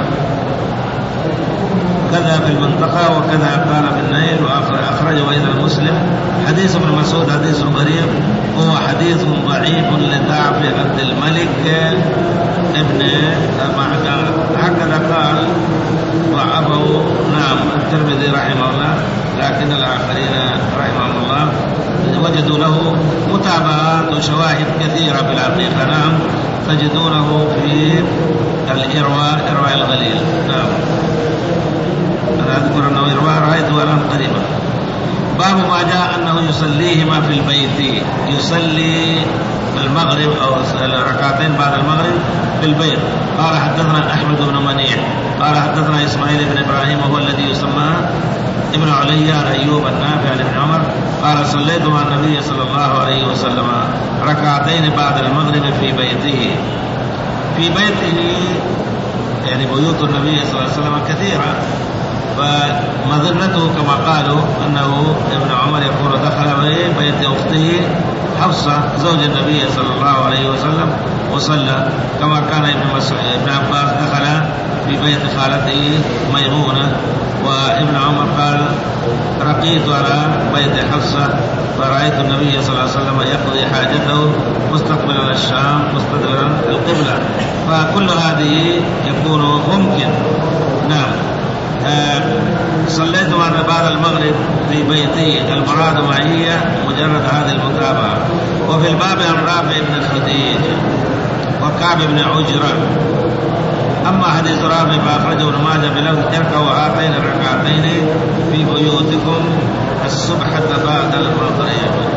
كذا في المنطقة وكذا قال في النيل وأخرجه أيضا مسلم. حديث ابن مسعود حديث غريب، هو حديث ضعيف لضعف عبد الملك ابن معدان، هكذا قال ضعفه نعم الترمذي رحمه الله، لكن الآخرين رحمهم الله وجدوا له متابعات وشواهد كثيرة في الحقيقة. نعم تجدونه في الإرواء إرواء الغليل. نعم أنا أذكر أنه إرواء رأيته الآن قريبا. باب ما جاء أنه يصليهما في البيت، يصلي المغرب أو ركعتين بعد المغرب في البيت. قال حدثنا أحمد بن منيع قال حدثنا إسماعيل بن إبراهيم وهو الذي يسمى ابن علي عن أيوب النافع عن ابن عمر قال صليت مع النبي صلى الله عليه وسلم ركعتين بعد المغرب في بيته. في بيته يعني بيوت النبي صلى الله عليه وسلم كثيرة، فمظنته كما قالوا أنه ابن عمر يقول دخل بيت أخته حفصة زوج النبي صلى الله عليه وسلم وصلى، كما كان ابن عباس دخل في بيت خالته ميمونة، وابن عمر قال رقيت على بيت حفصة فرأيت النبي صلى الله عليه وسلم يقضي حاجته مستقبلا الشام مستدبرا القبلة، فكل هذه يكون ممكن. نعم آه صليت بعد المغرب في بيتي، المراد معي مجرد هذه المتابعة. وفي الباب عن رافع بن الخديج وكعب بن عجرة. أما حديث رافع فأخرجه ابن ماجه بلفظ اركعوا هاتين الركعتين في بيوتكم الصبحة بعد المغرب.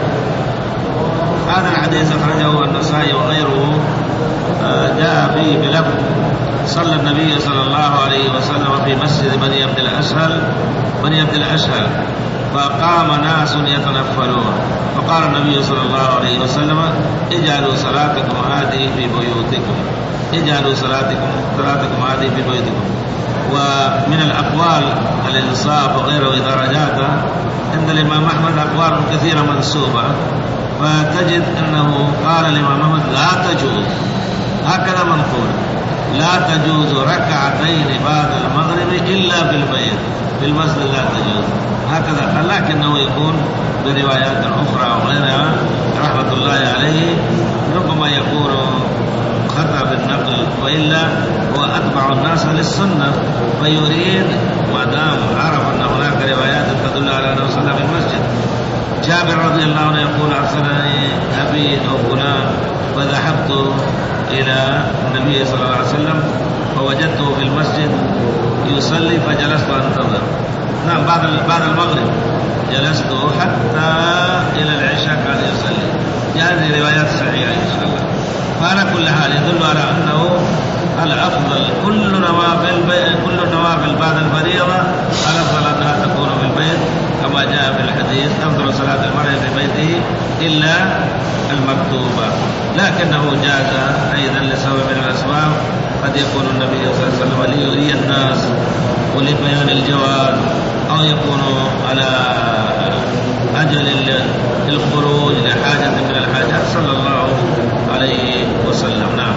هذا الحديث أخرجه النسائي وغيره، جاء فيه بلفظ صلى النبي صلى الله عليه وسلم في مسجد بني عبد الأشهل بني عبد الأشهل فقام ناس يتنفلون، فقال النبي صلى الله عليه وسلم اجعلوا صلاتكم هذه في بيوتكم اجعلوا صلاتكم صلاتكم هذه في بيوتكم. ومن الأقوال الإنصاف وغيره درجاته عند الإمام أحمد أقوال كثيرة منسوبة، فتجد أنه قال الإمام أحمد لا تجوز، هكذا منقول، لا تجوز ركعتين بعد المغرب إلا في البيت، في المسجد لا تجوز، هكذا. لكنه يكون بروايات أخرى وغيرها رحمة الله عليه، ربما يكون خطأ بالنقل، وإلا هو أتبع الناس للسنة، فيريد ما دام عرف أن هناك روايات تدل على أنه صلى في المسجد. جابر رضي الله عنه يقول أرسلني أبي أو فلان وذهبت إلى النبي صلى الله عليه وسلم فوجدته في المسجد يصلي فجلست أنتظر. نعم، بعد بعد المغرب جلست حتى إلى العشاء كان يصلي. يعني روايات صحيحة إن شاء الله. فعلى كل حال يدل على أنه الأفضل كل نوافل كل النوافل بعد الفريضة الأفضل أنها تكون في البيت، كما جاء في الحديث أفضل صلاة المرء في بيته إلا المكتوبة. لكنه جاز أيضا لسبب من الأسباب، قد يكون النبي صلى الله عليه وسلم ليري الناس ولبيان الجواز، أو يكون على أجل الخروج لحاجة من الحاجات صلى الله عليه وسلم. نعم.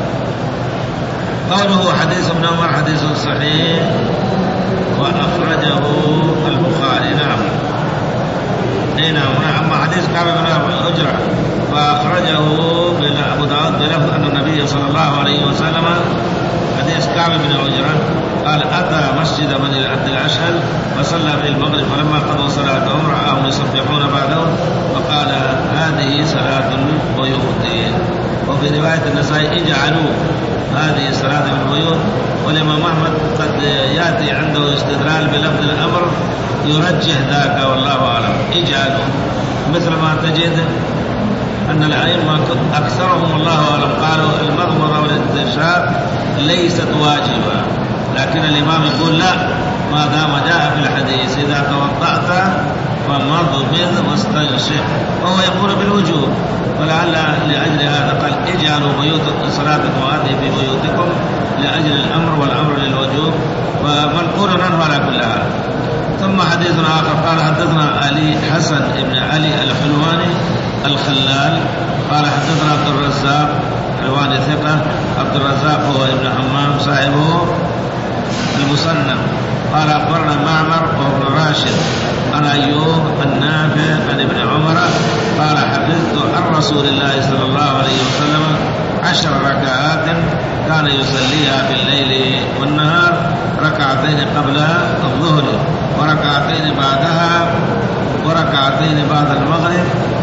قوله حديث ابن عمر حديث صحيح وأخرجه البخاري. نعم. اي نعم. أما حديث كعب بن عجرة فأخرجه أبو داود بلفظ أن النبي صلى الله عليه وسلم، حديث كعب بن عجرة قال أتى مسجد بني عبد الأشهل فصلى في المغرب، فلما قضوا صلاتهم رآهم يسبحون بعده فقال هذه صلاة البيوت. وفي رواية النسائي اجعلوا هذه صلاة البيوت. والإمام أحمد قد يأتي عنده استدلال بلفظ الأمر يرجح ذاك والله أعلم. اجعلوا، مثل ما تجد أن الأئمة أكثرهم الله أعلم قالوا المضمضة والاستنشاق ليست واجبة، لكن الإمام يقول لا، ما دام جاء في الحديث إذا توضأت فمضمض واستنشق، وهو يقول بالوجوب، ولعل لأجل هذا قال اجعلوا بيوت صلاتكم هذه في بيوتكم لأجل الأمر، والأمر للوجوب، ومنقول عنه على كل حال. ثم حديث آخر قال حدثنا علي حسن بن علي الحلواني الخلال قال حدثنا عبد الرزاق حلواني ثقة، عبد الرزاق هو ابن حمام صاحبه المصنف قال أخبرنا معمر وابن راشد عن أيوب النافع عن ابن عمر قال حفظت عن رسول الله صلى الله عليه وسلم عشر ركعات كان يصليها في الليل والنهار، ركعتين قبل الظهر وركعتين بعدها وركعتين بعد المغرب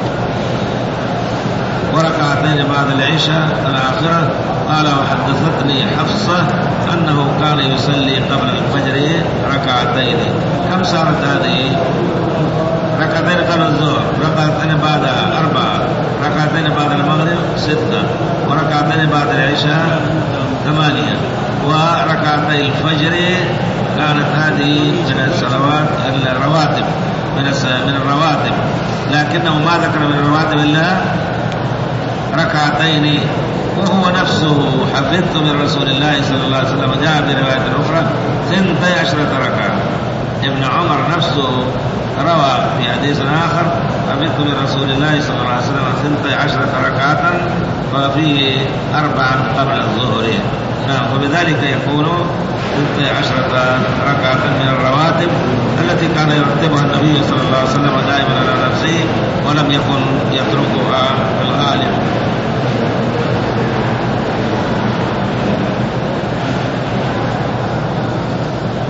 وركعتين بعد العشاء الآخرة. قال وحدثتني حفصة أنه كان يصلي قبل الفجر ركعتين. كم صارت هذه؟ ركعتين قبل الظهر، ركعتين بعدها أربعة، ركعتين بعد المغرب ستة، وركعتين بعد العشاء ثمانية، وركعتي الفجر كانت هذه من الصلوات الرواتب من الرواتب، لكنه ما ذكر من الرواتب إلا ركعتين. وهو نفسه حفظت من رسول الله صلى الله عليه وسلم، جاء برواية أخرى ثنتي عشرة ركعة. ابن عمر نفسه روى في حديث آخر حفظت من رسول الله صلى الله عليه وسلم ثنتي عشرة ركعة وفيه أربعا قبل الظهر. نعم. وبذلك يكون ثنتي عشرة ركعة من الرواتب التي كان يرتبها النبي صلى الله عليه وسلم دائما على نفسه، ولم يكن يتركها في الغالب.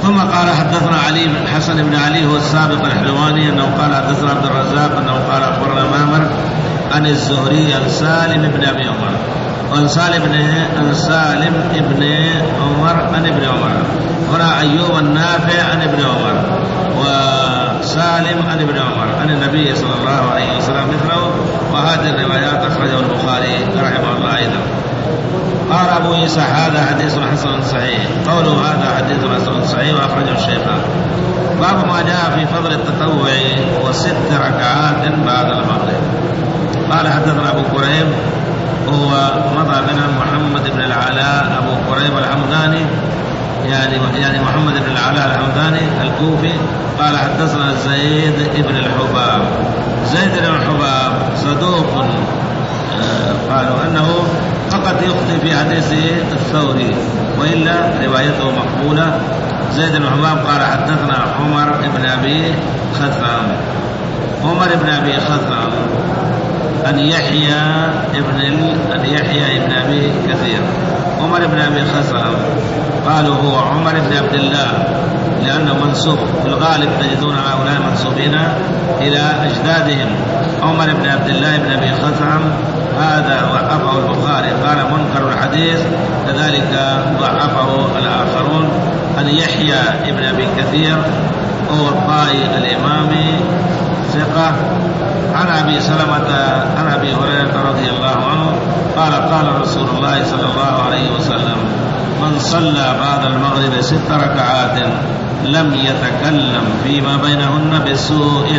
ثم قال حدثنا علي بن حسن بن علي هو السابق الحلواني أنه قال حدثنا عبد الرزاق أنه قال أخبرنا معمر عن الزهري عن سالم بن أبي عمر وعن سالم بن عن سالم بن عمر عن ابن عمر. هنا أيوب النافع عن ابن عمر وسالم عن ابن عمر عن النبي صلى الله عليه وسلم مثله. وهذه الروايات أخرجه البخاري رحمه الله أيضا. قال أبو عيسى هذا حديث حسن صحيح. قوله هذا حديث حسن صحيح وأخرجه الشيخان. باب ما جاء في فضل التطوع وست ركعات بعد المغرب. قال حدثنا أبو كريب هو مضى بنا محمد بن العلاء أبو كريب الحمداني يعني يعني محمد بن العلاء الحمداني الكوفي. قال حدثنا زيد بن الحباب. زيد بن الحباب صدوق قالوا أنه فقط يخطئ في حديث الثوري وإلا روايته مقبولة. زيد بن الحباب قال حدثنا عمر بن أبي خثعم عمر بن أبي خثعم أن يحيى ابن أن يحيى ابن أبي كثير. عمر بن أبي خثعم قالوا هو عمر بن عبد الله لأنه منسوب. في الغالب تجدون هؤلاء منسوبين إلى أجدادهم. عمر بن عبد الله بن أبي خثعم هذا ضعفه البخاري قال منكر الحديث كذلك ضعفه الآخرون. أن يحيى ابن أبي كثير هو الطائي الإمامي ثقة عن أبي سلمة عن أبي هريرة رضي الله عنه قال قال رسول الله صلى الله عليه وسلم من صلى بعد المغرب ست ركعات لم يتكلم فيما بينهن بسوء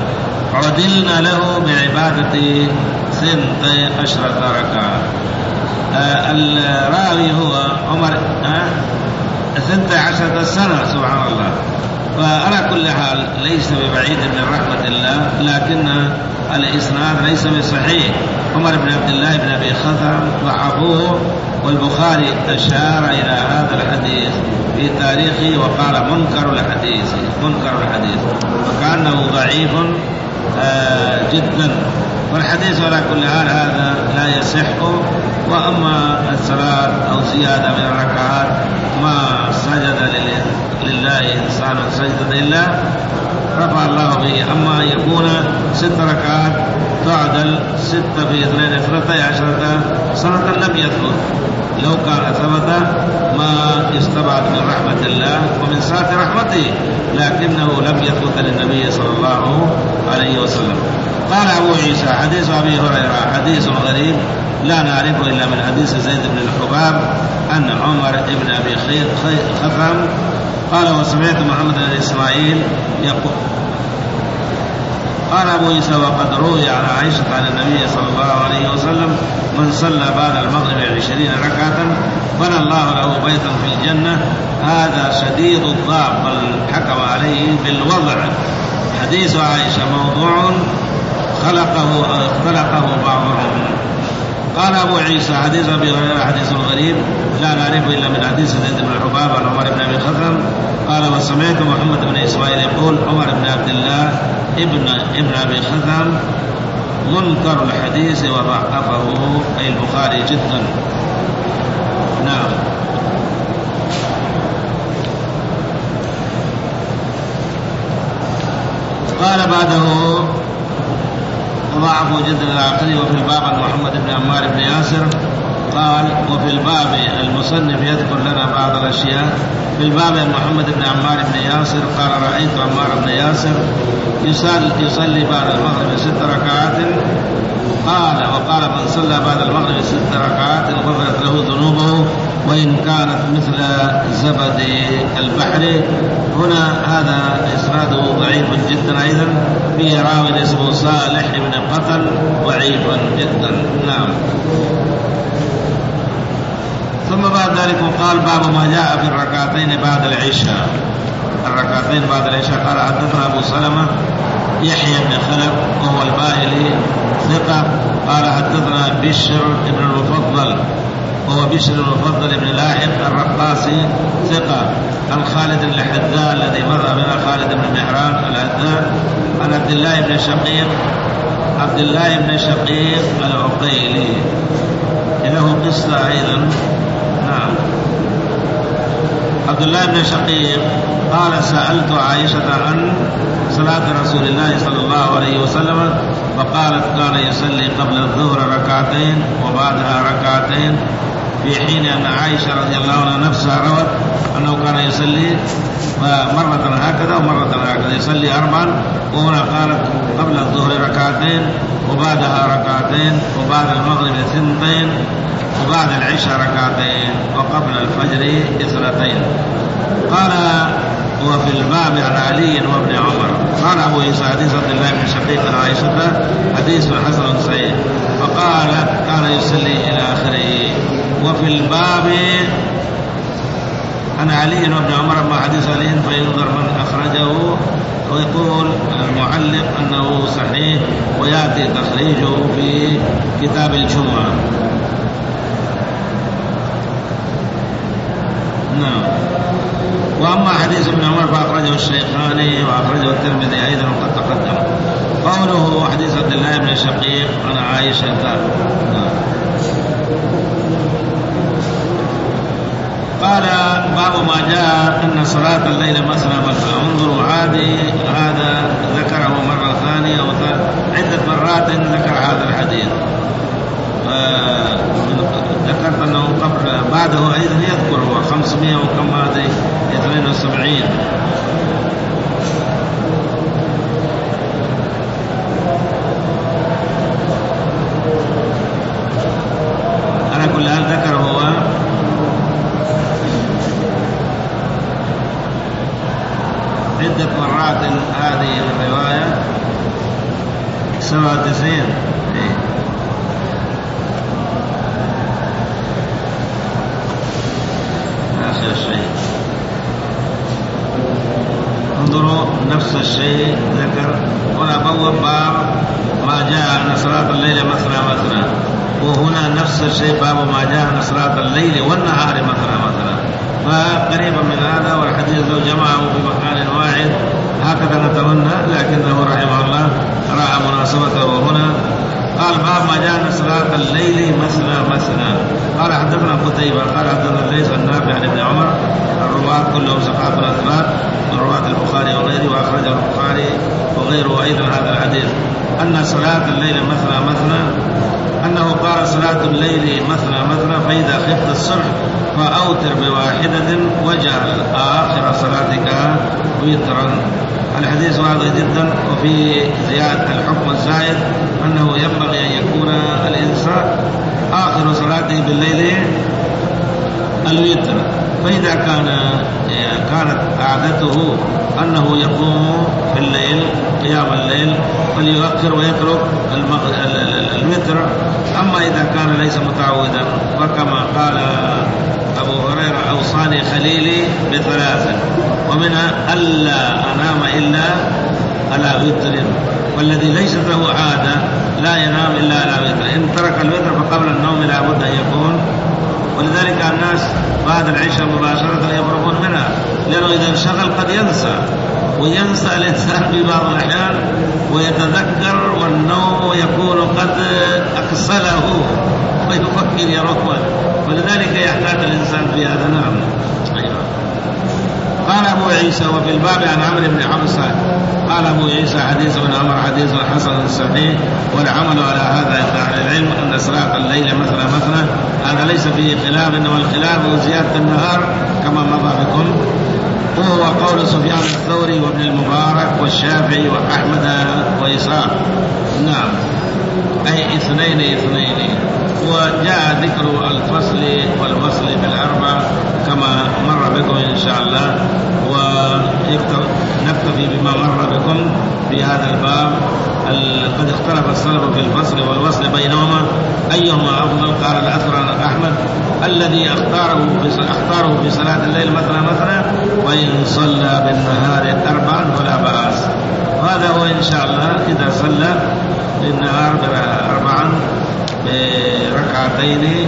عدلنا له بعبادة ثنتي عشرة ركعة. آه الراوي هو عمر آه ثنتي عشرة سنة سبحان الله. وعلى كل حال ليس ببعيد من رحمة الله لكن الإسناد ليس بصحيح. عمر بن عبد الله بن أبي خثعم ضعفوه والبخاري أشار إلى هذا الحديث في تاريخه وقال منكر الحديث منكر الحديث وكأنه ضعيف آه جدا. والحديث على كل حال هذا لا يصح. وأما الصلاة أو زيادة من الركعات ما سجد لله إنسان سجد لله رفع الله به. أما يكون ست ركعات تعدل ستة في اثنين اثنتي عشرة سنة لم يثبت. لو كان ثبت ما يستبعد من رحمة الله ومن سعة رحمته لكنه لم يثبت للنبي صلى الله عليه وسلم. قال أبو عيسى حديث أبي هريرة حديث غريب لا نعرفه إلا من حديث زيد بن الحباب أن عمر بن أبي خثعم قال وسمعت محمد بن إسماعيل يقول. قال أبو عيسى وقد روي عن عائشة عن النبي صلى الله عليه وسلم من صلى بعد المغرب عشرين ركعة بنى الله له بيتا في الجنة. هذا شديد الضعف بل حكم عليه بالوضع. حديث عائشة موضوع خلقه اختلقه بعضهم. قال أبو عيسى حديث أبي هريرة حديث غريب لا نعرفه إلا من حديث زيد بن الحباب عن عمر بن أبي خثعم قال وسمعت محمد بن إسماعيل يقول عمر بن عبد الله ابن ابن أبي خثعم منكر الحديث وضعفه أي البخاري جدا. نعم. قال بعده ضعفه جدا العقلي. وفي الباب عن محمد بن عمار بن ياسر قال وفي الباب المصنف يذكر لنا بعض الأشياء. في الباب عن محمد بن عمار بن ياسر قال رأيت عمار بن ياسر يصلي, يصلي بعد المغرب ست ركعات. قال وقال من صلى بعد المغرب ست ركعات غفرت له ذنوبه وإن كانت مثل زبد البحر. هنا هذا إسناده ضعيف جدا أيضا فيه راوي اسمه صالح بن قتل ضعيفا جدا. نعم. ثم بعد ذلك قال باب ما جاء في الركعتين بعد العشاء. الركعتين بعد العشاء قال حدثنا أبو سلمة يحيى بن خلف وهو الباهلي ثقة قال حدثنا بشر بن المفضل وهو بشر المفضل بن لاحق الرقاصي ثقة عن خالد الحذاء الذي مر بنا خالد بن مهران الحذاء عن عبد الله بن شقيق عبد الله بن شقيق العقيلي له قصة أيضا. نعم. عبد الله بن شقيق قال سألت عائشة عن صلاة رسول الله صلى الله عليه وسلم فقالت كان يصلي قبل الظهر ركعتين وبعدها ركعتين، في حين أن عائشة رضي الله عنها نفسها روت أنه كان يصلي مرة هكذا ومرة هكذا، يصلي أربعا، وهنا قالت قبل الظهر ركعتين وبعدها ركعتين وبعد المغرب اثنتين وبعد العشاء ركعتين وقبل الفجر اثنتين. قال وفي الباب عن علي وابن عمر قال أبو عيسى حديث عبد الله بن شقيق عن عائشة حديث حسن صحيح، فقال كان يصلي إلى آخره. وفي الباب عن علي وابن عمر ما حديث علي فينظر من أخرجه، ويقول المعلق أنه صحيح ويأتي تخريجه في كتاب الجمعة. نعم. وأما حديث ابن عمر فأخرجه الشيخاني وأخرجه الترمذي أيضا وقد تقدم. قوله حديث عبد الله بن شقيق عن عائشة. نعم. قال باب ما جاء أن صلاة الليل مثنى مثنى. انظروا عادي هذا ذكره مرة ثانية أو عدة مرات ذكر هذا الحديث. ذكرت أنه قبل بعده أيضا يذكره خمسمائة وكم هذه اثنين وسبعين. أنا كل هذا ذكره هو عدة مرات هذه الرواية سبعة وتسعين. آخر شيء انظروا نفس الشيء ذكر هنا بواب باب ما جاء أن صلاة الليل مثنى مثنى، وهنا نفس الشيء باب ما جاء أن صلاة الليل والنهار مثنى مثنى، فقريبا من هذا. والحديث لو جمعه في مكان واحد هكذا نتمنى، لكنه رحمه الله رأى مناسبته هنا. قال باب ما جاء أن صلاة الليل مثنى مثنى. قال حدثنا قتيبة قال حدثنا الليث عن نافع عن ابن عمر الرواة كلهم ثقات الأثبات من رواة البخاري وغيره، وأخرجه البخاري وغيره أيضا هذا الحديث أن صلاة الليل مثنى مثنى، أنه قال صلاة الليل مثنى مثنى فإذا خفت الصبح فأوتر بواحدة واجعل آخر صلاتك وترا. الحديث واضح جدا. وفي زيادة الحكم الزائد أنه ينبغي أن يكون الإنسان آخر صلاته بالليل الوتر، فإذا كان كانت عادته أنه يقوم في الليل قيام الليل فليؤخر ويترك الوتر. أما إذا كان ليس متعودا فكما قال أبو هريرة أوصاني خليلي بثلاث ومنها ألا أنام إلا على وتر، والذي ليست له عادة لا ينام إلا على وتر. إن ترك الوتر فقبل النوم لا بد أن يكون، ولذلك الناس بعد العشاء مباشرة يفرغون منها، لأنه إذا انشغل قد ينسى، وينسى الإنسان في بعض الأحيان ويتذكر والنوم يكون قد أكسله ويفكر يروح، ولذلك يحتاج الإنسان في هذا. نعم. أيوة. قال أبو عيسى وفي الباب عن عمرو بن حمزة قال أبو عيسى حديث ابن عمر حديث حسن صحيح، والعمل على هذا عند أهل العلم أن صلاة الليل مثنى مثنى هذا ليس فيه خلاف، إنما الخلاف هو زيادة النهار كما مضى بكم، وهو قول سفيان الثوري وابن المبارك والشافعي وأحمد وإسحاق. نعم، أي اثنين اثنين. وجاء ذكر الفصل والوصل بالأربع كما مر بكم إن شاء الله، ونكتفي بما مر بكم في هذا الباب. قد اختلف السلف في الفصل والوصل بينهما أيهما أفضل. قال الأثر عن أحمد الذي اختاره اختاره في صلاة الليل مثنى مثنى، وإن صلى بالنهار أربعا فلا بأس. وهذا هو إن شاء الله إذا صلى بالنهار أربعا بركعتين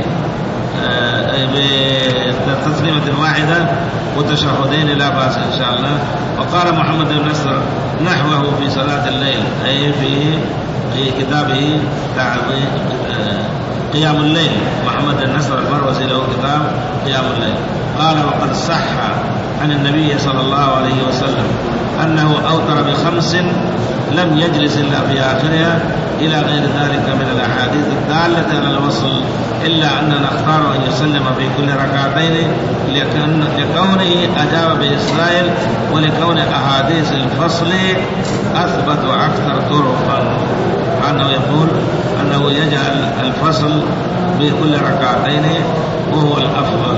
بتسليمة واحدة وتشهدين لا بأس إن شاء الله. وقال محمد بن نصر نحوه في صلاة الليل، أي في في كتابه قيام الليل. محمد بن نصر المروزي له كتاب قيام الليل. قال وقد صح عن النبي صلى الله عليه وسلم أنه أوتر بخمس لم يجلس إلا في آخرها إلى غير ذلك من الأحاديث الدالة على الوصل، إلا أننا نختار أن يسلم في كل ركعتين لكونه أجاب بإسرائيل ولكون أحاديث الفصل أثبت أكثر طرقا، أنه يقول أنه يجعل الفصل بكل ركعتين وهو الأفضل.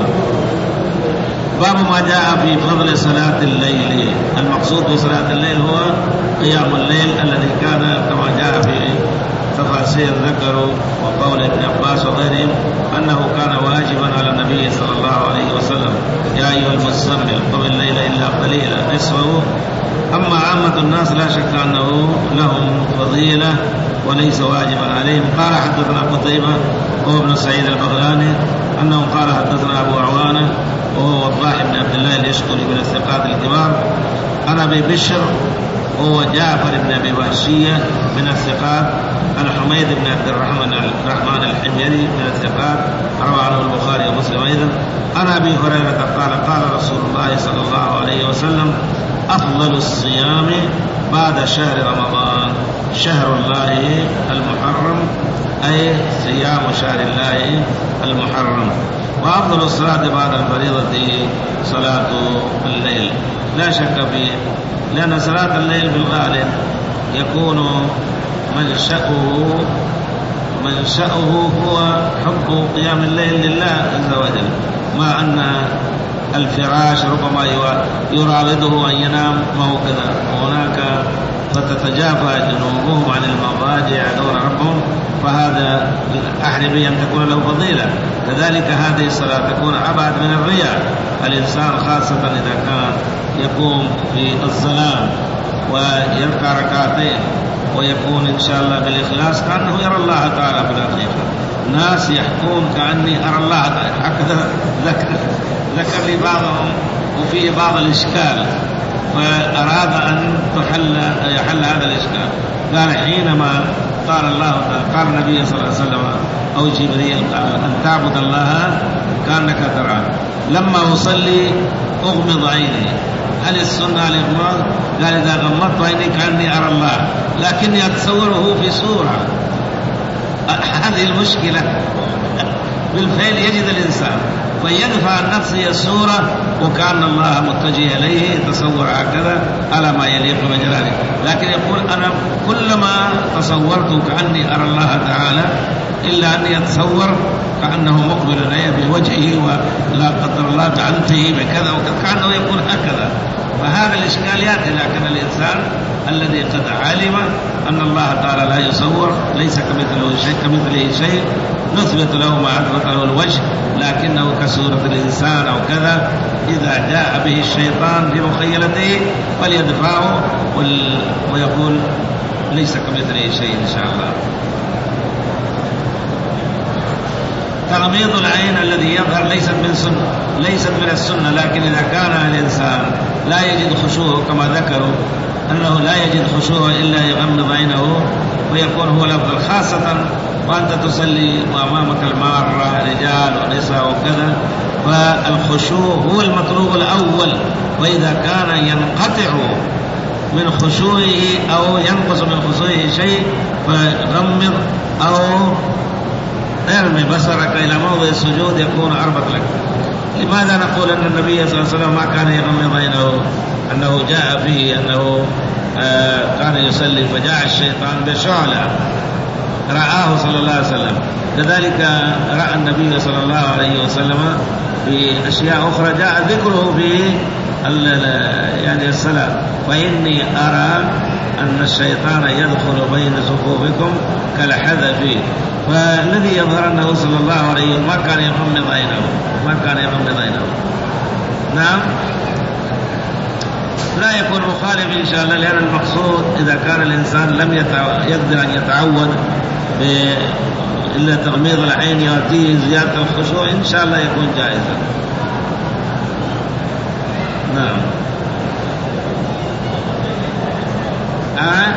باب ما جاء في فضل صلاة الليل. المقصود بصلاة الليل هو قيام الليل الذي كان كما جاء في تفاسير ذكروا وقول ابن عباس وغيرهم أنه كان واجبا على النبي صلى الله عليه وسلم يا أيها المزمل قم الليل إلا قليلا نصفه. أما عامة الناس لا شك أنه لهم فضيلة وليس واجبا عليهم. قال حدثنا قتيبة وهو ابن سعيد البغلاني أنه قال حدثنا أبو عوانة وهو وضاح بن عبد الله اليشكري من الثقات الكبار عن أبي بشر وهو جعفر بن أبي وحشية من الثقات عن حميد بن عبد الرحمن الرحمن الحميري من الثقات روى عنه البخاري ومسلم أيضا عن أبي هريرة قال قال رسول الله صلى الله عليه وسلم أفضل الصيام بعد شهر رمضان شهر الله المحرم، أي صيام شهر الله المحرم. وأفضل الصلاة بعد الفريضة صلاة الليل، لا شك فيه، لأن صلاة الليل بالغالب يكون منشأه منشأه هو حب قيام الليل لله عز وجل، مع أن الفراش ربما يراوده أن ينام ما هو كذا، وهناك فتتجافى جنوبهم عن المضاجع يدعون ربهم، فهذا أحرمي أن تكون له فضيلة. كذلك هذه الصلاة تكون أبعد من الرياء. الإنسان خاصة إذا كان يقوم في الظلام ويركع ركعتين ويكون إن شاء الله بالإخلاص كأنه يرى الله تعالى في الحقيقة. ناس يحكون كأني أرى الله تعالى، هكذا ذكر ذكر لي بعضهم وفيه بعض الإشكال، فأراد أن تحل يحل هذا الإشكال. قال حينما قال الله قال النبي صلى الله عليه وسلم أو جبريل قال أن تعبد الله كأنك تراه، لما أصلي أغمض عيني، هل السنة الإغماض؟ قال إذا غمضت عيني كأني أرى الله لكني أتصوره في صورة. هذه المشكلة بالفعل يجد الإنسان فيدفع عن نفسه الصورة وكأن الله متجه إليه يتصور هكذا على ما يليق بجلاله، لكن يقول أنا كلما تصورت كأني أرى الله تعالى إلا أني أتصور كأنه مقبل علي بوجهه ولا قدر الله بعنته بكذا وكذا، كأنه يكون هكذا. فهذا الإشكال يأتي، لكن الإنسان الذي قد علم أن الله تعالى لا يصور ليس كمثله شيء كمثله شيء نثبت له ما أثبت له الوجه، لكنه كسورة الإنسان أو كذا، إذا جاء به الشيطان في مخيلته فليدفعه ويقول ليس كمثله شيء إن شاء الله. تغميض العين الذي يظهر ليست من سنة ليست من السنة، لكن إذا كان الإنسان لا يجد خشوع كما ذكروا أنه لا يجد خشوع إلا يغمض عينه ويكون هو الأفضل، خاصة وأنت تصلي وأمامك المارة رجال ونساء وكذا، فالخشوع هو المطلوب الأول. وإذا كان ينقطع من خشوعه أو ينقص من خشوعه شيء فغمض أو ارمي بصرك إلى موضع السجود يكون أربط لك. لماذا نقول أن النبي صلى الله عليه وسلم ما كان يغمض عينه؟ أنه جاء فيه أنه آه كان يصلي فجاء الشيطان بشعلة رآه صلى الله عليه وسلم، كذلك رأى النبي صلى الله عليه وسلم في أشياء أخرى جاء ذكره في يعني الصلاة، فإني أرى أن الشيطان يدخل بين صفوفكم كالحذف. فالذي يظهر أنه صلى الله عليه وسلم ما كان يغمض عينه ما كان يغمض عينه نعم، لا يكون مخالف إن شاء الله، لأن المقصود إذا كان الإنسان لم يقدر أن يتعود إلا تغميض العين يأتيه زيادة الخشوع إن شاء الله يكون جائزا. نعم آه.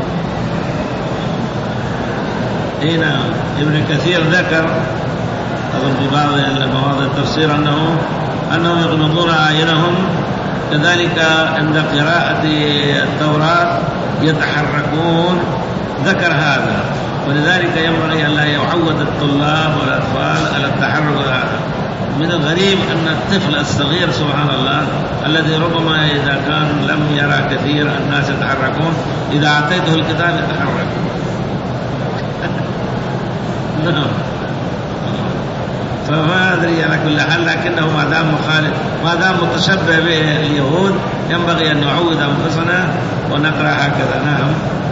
هنا ابن كثير ذكر يقول في بعض المواضع التفسير أنه أنهم يغمضون أعينهم، كذلك عند قراءة التوراة يتحركون، ذكر هذا. ولذلك ينبغي أن لا يعود الطلاب والأطفال على التحرك هذا. من الغريب أن الطفل الصغير سبحان الله الذي ربما إذا كان لم يرى كثير الناس يتحركون، إذا أعطيته الكتاب يتحرك. نعم. فما أدري على كل حال، لكنه ما دام مخالف ما دام متشبه به اليهود ينبغي أن نعود أنفسنا ونقرأ هكذا. نعم.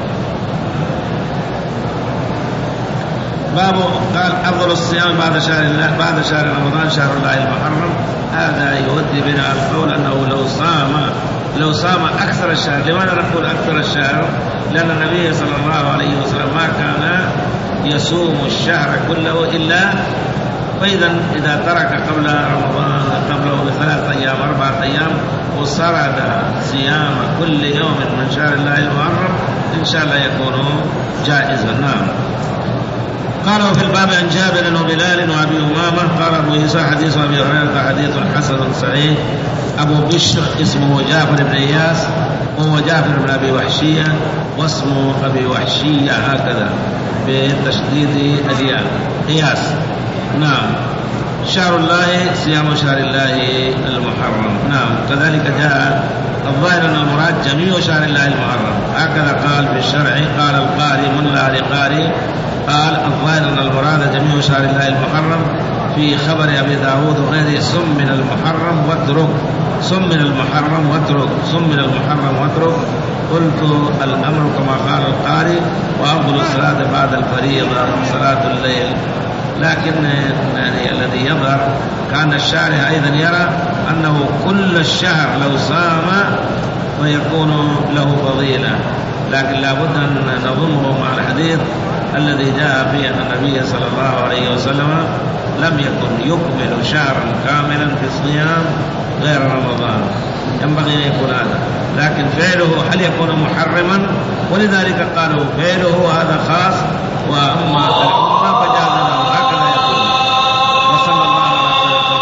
باب قال أفضل الصيام بعد شهر الله بعد شهر رمضان شهر الله المحرم. هذا يودي بنا القول أنه لو صام لو صام أكثر الشهر. لماذا نقول أكثر الشهر؟ لأن النبي صلى الله عليه وسلم ما كان يصوم الشهر كله إلا، فإذا إذا ترك قبل رمضان قبله بثلاث أيام أربعة أيام وسرد صيام كل يوم من شهر الله المحرم إن شاء الله يكون جائزا. نعم. قالوا في الباب عن جابر وبلال وأبي أمامة. قال أبو عيسى حديث أبي هريرة حديث حسن صحيح. أبو بشر اسمه جعفر بن إياس وهو جعفر بن أبي وحشية واسمه أبي وحشية هكذا بتشديد الياء إياس. نعم. شهر الله صيام شهر الله المحرم. نعم. كذلك جاء الظاهر أن المراد جميع شهر الله المحرم، هكذا قال في الشرع. قال القاري ملا لقاري قال الظاهر أن المراد جميع شهر الله المحرم في خبر أبي داود وغيره سم من المحرم واترك سم من المحرم واترك سم من المحرم واترك. قلت الأمر كما قال القاري وأفضل الصلاة بعد الفريضة صلاة الليل. لكن يعني الذي يظهر كان الشارع أيضا يرى أنه كل الشهر لو صام فيكون له فضيلة، لكن لابد أن نضمه مع الحديث الذي جاء فيه أن النبي صلى الله عليه وسلم لم يكن يكمل شهرا كاملا في الصيام غير رمضان. ينبغي أن يكون هذا، لكن فعله هل يكون محرما؟ ولذلك قالوا فعله هذا خاص، وأما الأمة فجاز له هكذا يقول. وصلى الله على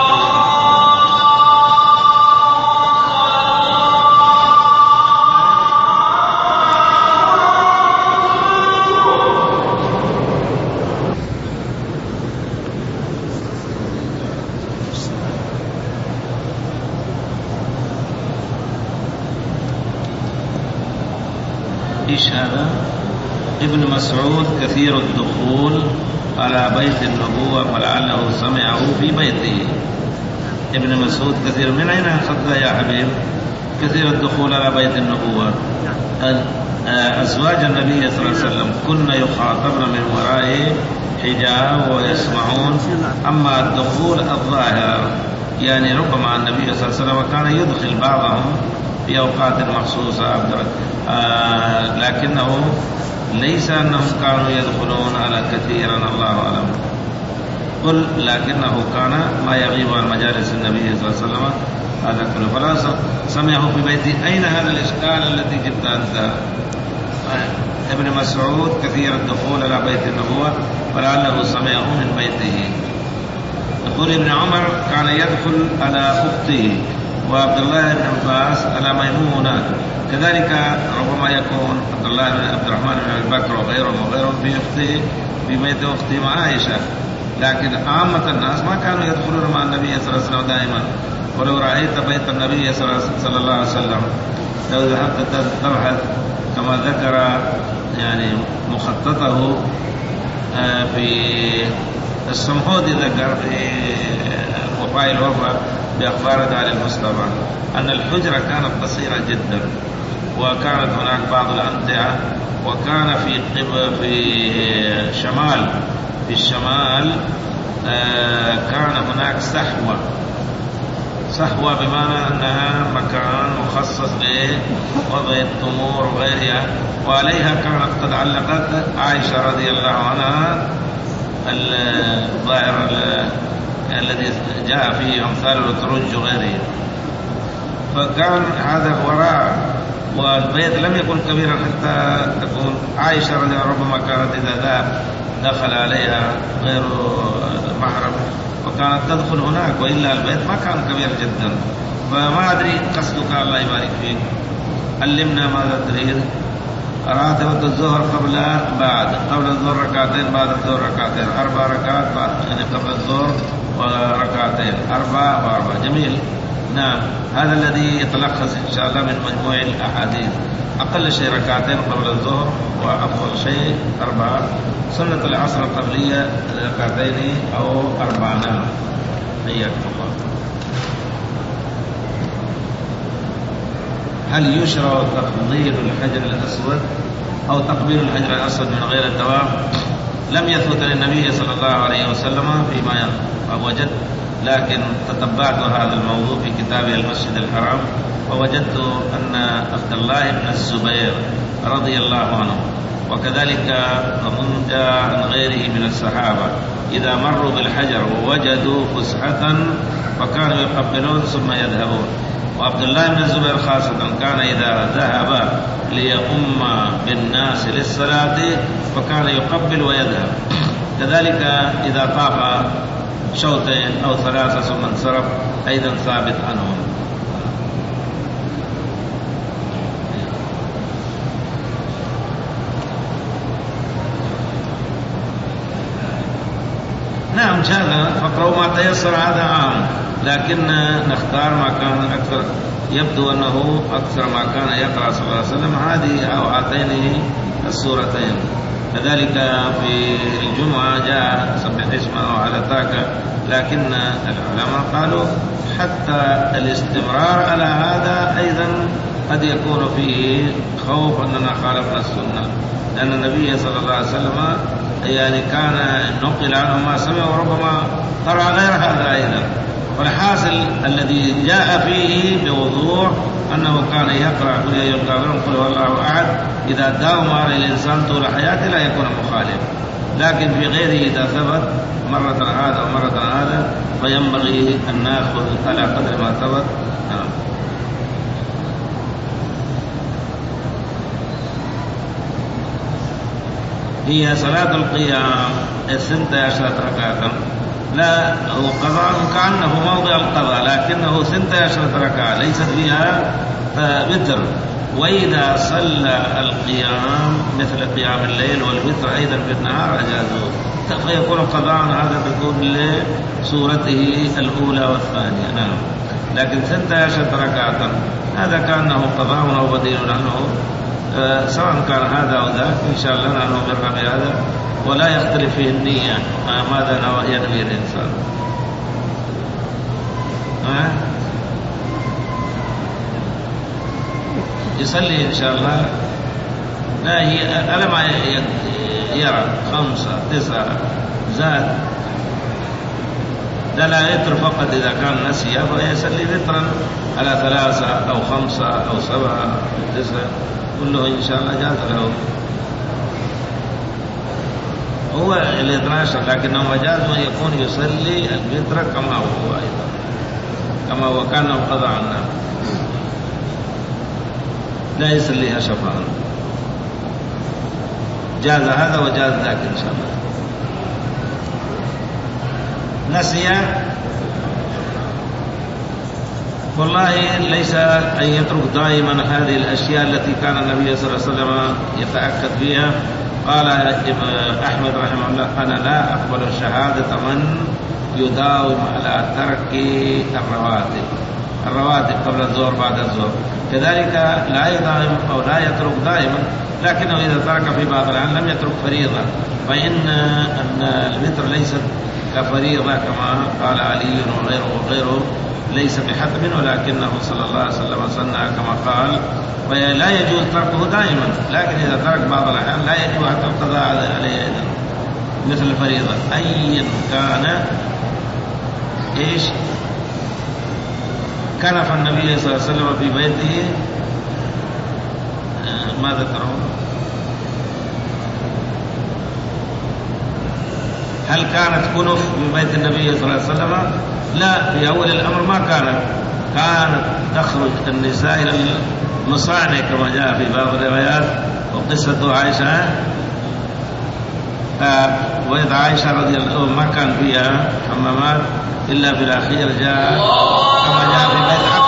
إيش هذا؟ ابن مسعود كثير الدخول على بيت النبوة ولعله سمعه في بيته. ابن مسعود كثير، من أين أخذ يا حبيب؟ كثير الدخول على بيت النبوة. أزواج النبي صلى الله عليه وسلم كن يخاطبن من وراء حجاب ويسمعون. أما الدخول الظاهر يعني ربما النبي صلى الله عليه وسلم كان يدخل بعضهم في أوقات مخصوصة، آه لكنه ليس أنهم كانوا يدخلون على كثيرا، الله أعلم. قل لكنه كان ما يغيب عن مجالس النبي صلى الله عليه وسلم هذا كله. فلا سمعه في بيته. أين هذا الإشكال الذي جبت أنت؟ آه. ابن مسعود كثير الدخول على بيت النبوة ولعله سمعه من بيته. يقول ابن عمر كان يدخل على أخته، وعبد الله بن عباس على ميمونة. كذلك ربما يكون عبد الله بن عبد الرحمن بن أبي بكر وغيرهم وغيرهم في أخته في بيت أخته مع عائشة. لكن عامة الناس ما كانوا يدخلون مع النبي صلى الله عليه وسلم دائما. ولو رأيت بيت النبي صلى الله عليه وسلم لو ذهبت تبحث كما ذكر يعني مخططه في الصمحودي، ذكر في وفاء الوفاء بأخبار دار المصطفى أن الحجرة كانت قصيرة جدا، وكانت هناك بعض الأمتعة، وكان في في شمال في الشمال آه كان هناك سحوة سحوة بمعنى أنها مكان مخصص لوضع التمور وغيرها، وعليها كانت قد علقت عائشة رضي الله عنها الظاهر الذي جاء فيه أمثال الأترج وغيره. فكان هذا وراء، والبيت لم يكن كبيرا حتى تكون عائشة رضي الله عنها ربما كانت إذا ذهب دخل عليها غير محرم وكانت تدخل هناك، وإلا البيت ما كان كبير جدا. فما أدري قصدك، الله يبارك فيك، علمنا ماذا تريد. راتبة الظهر قبل بعد قبل الظهر ركعتين، بعد الظهر ركعتين، أربع ركعات يعني قبل الظهر وركعتين، أربع وأربع. جميل. نعم، هذا الذي يتلخص إن شاء الله من مجموع الأحاديث. أقل شيء ركعتين قبل الظهر، وأفضل شيء أربعة. سنة العصر القبلية ركعتين أو أربعة. نعم، حياكم الله. هل يشرع تقبيل الحجر الأسود أو تقبيل الحجر الأسود من غير الدوام؟ لم يثبت للنبي صلى الله عليه وسلم فيما وجدت، لكن تتبعت هذا الموضوع في كتابه المسجد الحرام، ووجدت أن عبد الله بن الزبير رضي الله عنه وكذلك ومن جاء عن غيره من الصحابة إذا مروا بالحجر ووجدوا فسحة فكانوا يقبلون ثم يذهبون. وعبد الله بن الزبير خاصة كان إذا ذهب ليؤم بالناس للصلاة فكان يقبل ويذهب. كذلك إذا طاف شوطين أو ثلاثة ثم انصرف أيضا ثابت عنهم. نعم، جاء فقروا ما تيسر، هذا عام، لكن نختار ما كان أكثر، يبدو أنه أكثر ما كان يقرأ صلى الله عليه وسلم هذه أو هاتين السورتين. كذلك في الجمعة جاء سبح اسمه وعلى تاك، لكن العلماء قالوا حتى الاستمرار على هذا أيضا قد يكون فيه خوف أننا خالفنا السنة، لأن النبي صلى الله عليه وسلم يعني كان نقل عنه ما سمع وربما قرأ غير هذا أيضا. والحاصل الذي جاء فيه بوضوح أنه كان يقرأ قل يا أيها الكافرون قل هو الله أحد إذا داوم على الإنسان طول حياته لا يكون مخالف، لكن في غيره إذا ثبت مرة هذا ومرة هذا فينبغي أن نأخذ على قدر ما ثبت. نعم. هي صلاة القيام الثنتي عشرة ركعة، لا هو قضاء كأنه موضع القضاء، لكنه ثنتي عشرة ركعة ليست فيها وتر. وإذا صلى القيام مثل قيام الليل والوتر أيضا في النهار أجازوه، فيكون قضاء هذا بكل سورته الأولى والثانية. نعم، لكن ثنتي عشرة ركعة هذا كأنه قضاء أو بديل عنه، أه سواء كان هذا أو ذاك إن شاء الله نحن نمر بهذا، ولا يختلف فيه النية أه ماذا ينوي الإنسان. أه؟ يصلي إن شاء الله، لا هي ألم يرى خمسة تسعة زاد، ده لا يتر فقط إذا كان نسي، فيصلي وترا على ثلاثة أو خمسة أو سبعة أو تسعة كله إن شاء الله جاز له. هو الاثنى عشر لكنه مجاز أن يكون يصلي الوتر كما هو أيضا، كما هو كان قضى عنا، لا يصليها شفاعا، جاز هذا وجاز ذاك إن شاء الله. نسي والله ليس أن يترك دائما هذه الأشياء التي كان النبي صلى الله عليه وسلم يتأكد فيها. قال أحمد رحمه الله أنا لا أقبل شهادة من يداوم على ترك الرواتب الرواتب قبل الظهر بعد الظهر. كذلك لا يداوم أو لا يترك دائما، لكنه إذا ترك في بعض الأحيان لم يترك فريضة، فإن أن الوتر ليست كفريضة كما قال علي وغيره وغيره، ليس بحتم، ولكنه صلى الله عليه وسلم سنها كما قال، ولا يجوز تركه دائما، لكن إذا ترك بعض الأحيان لا يجوز حتى القضاء عليه أيضا مثل الفريضة أيا كان. إيش كنف النبي صلى الله عليه وسلم في بيته ماذا ترون؟ هل كانت كنف في بيت النبي صلى الله عليه وسلم؟ لا، في أول الأمر ما كانت، كانت تخرج النساء إلى المصانع كما جاء في بعض الروايات. وقصة عائشة وإذ عائشة رضي الله عنها ما كان فيها حمامات إلا في الأخير جاء كما جاء في بيت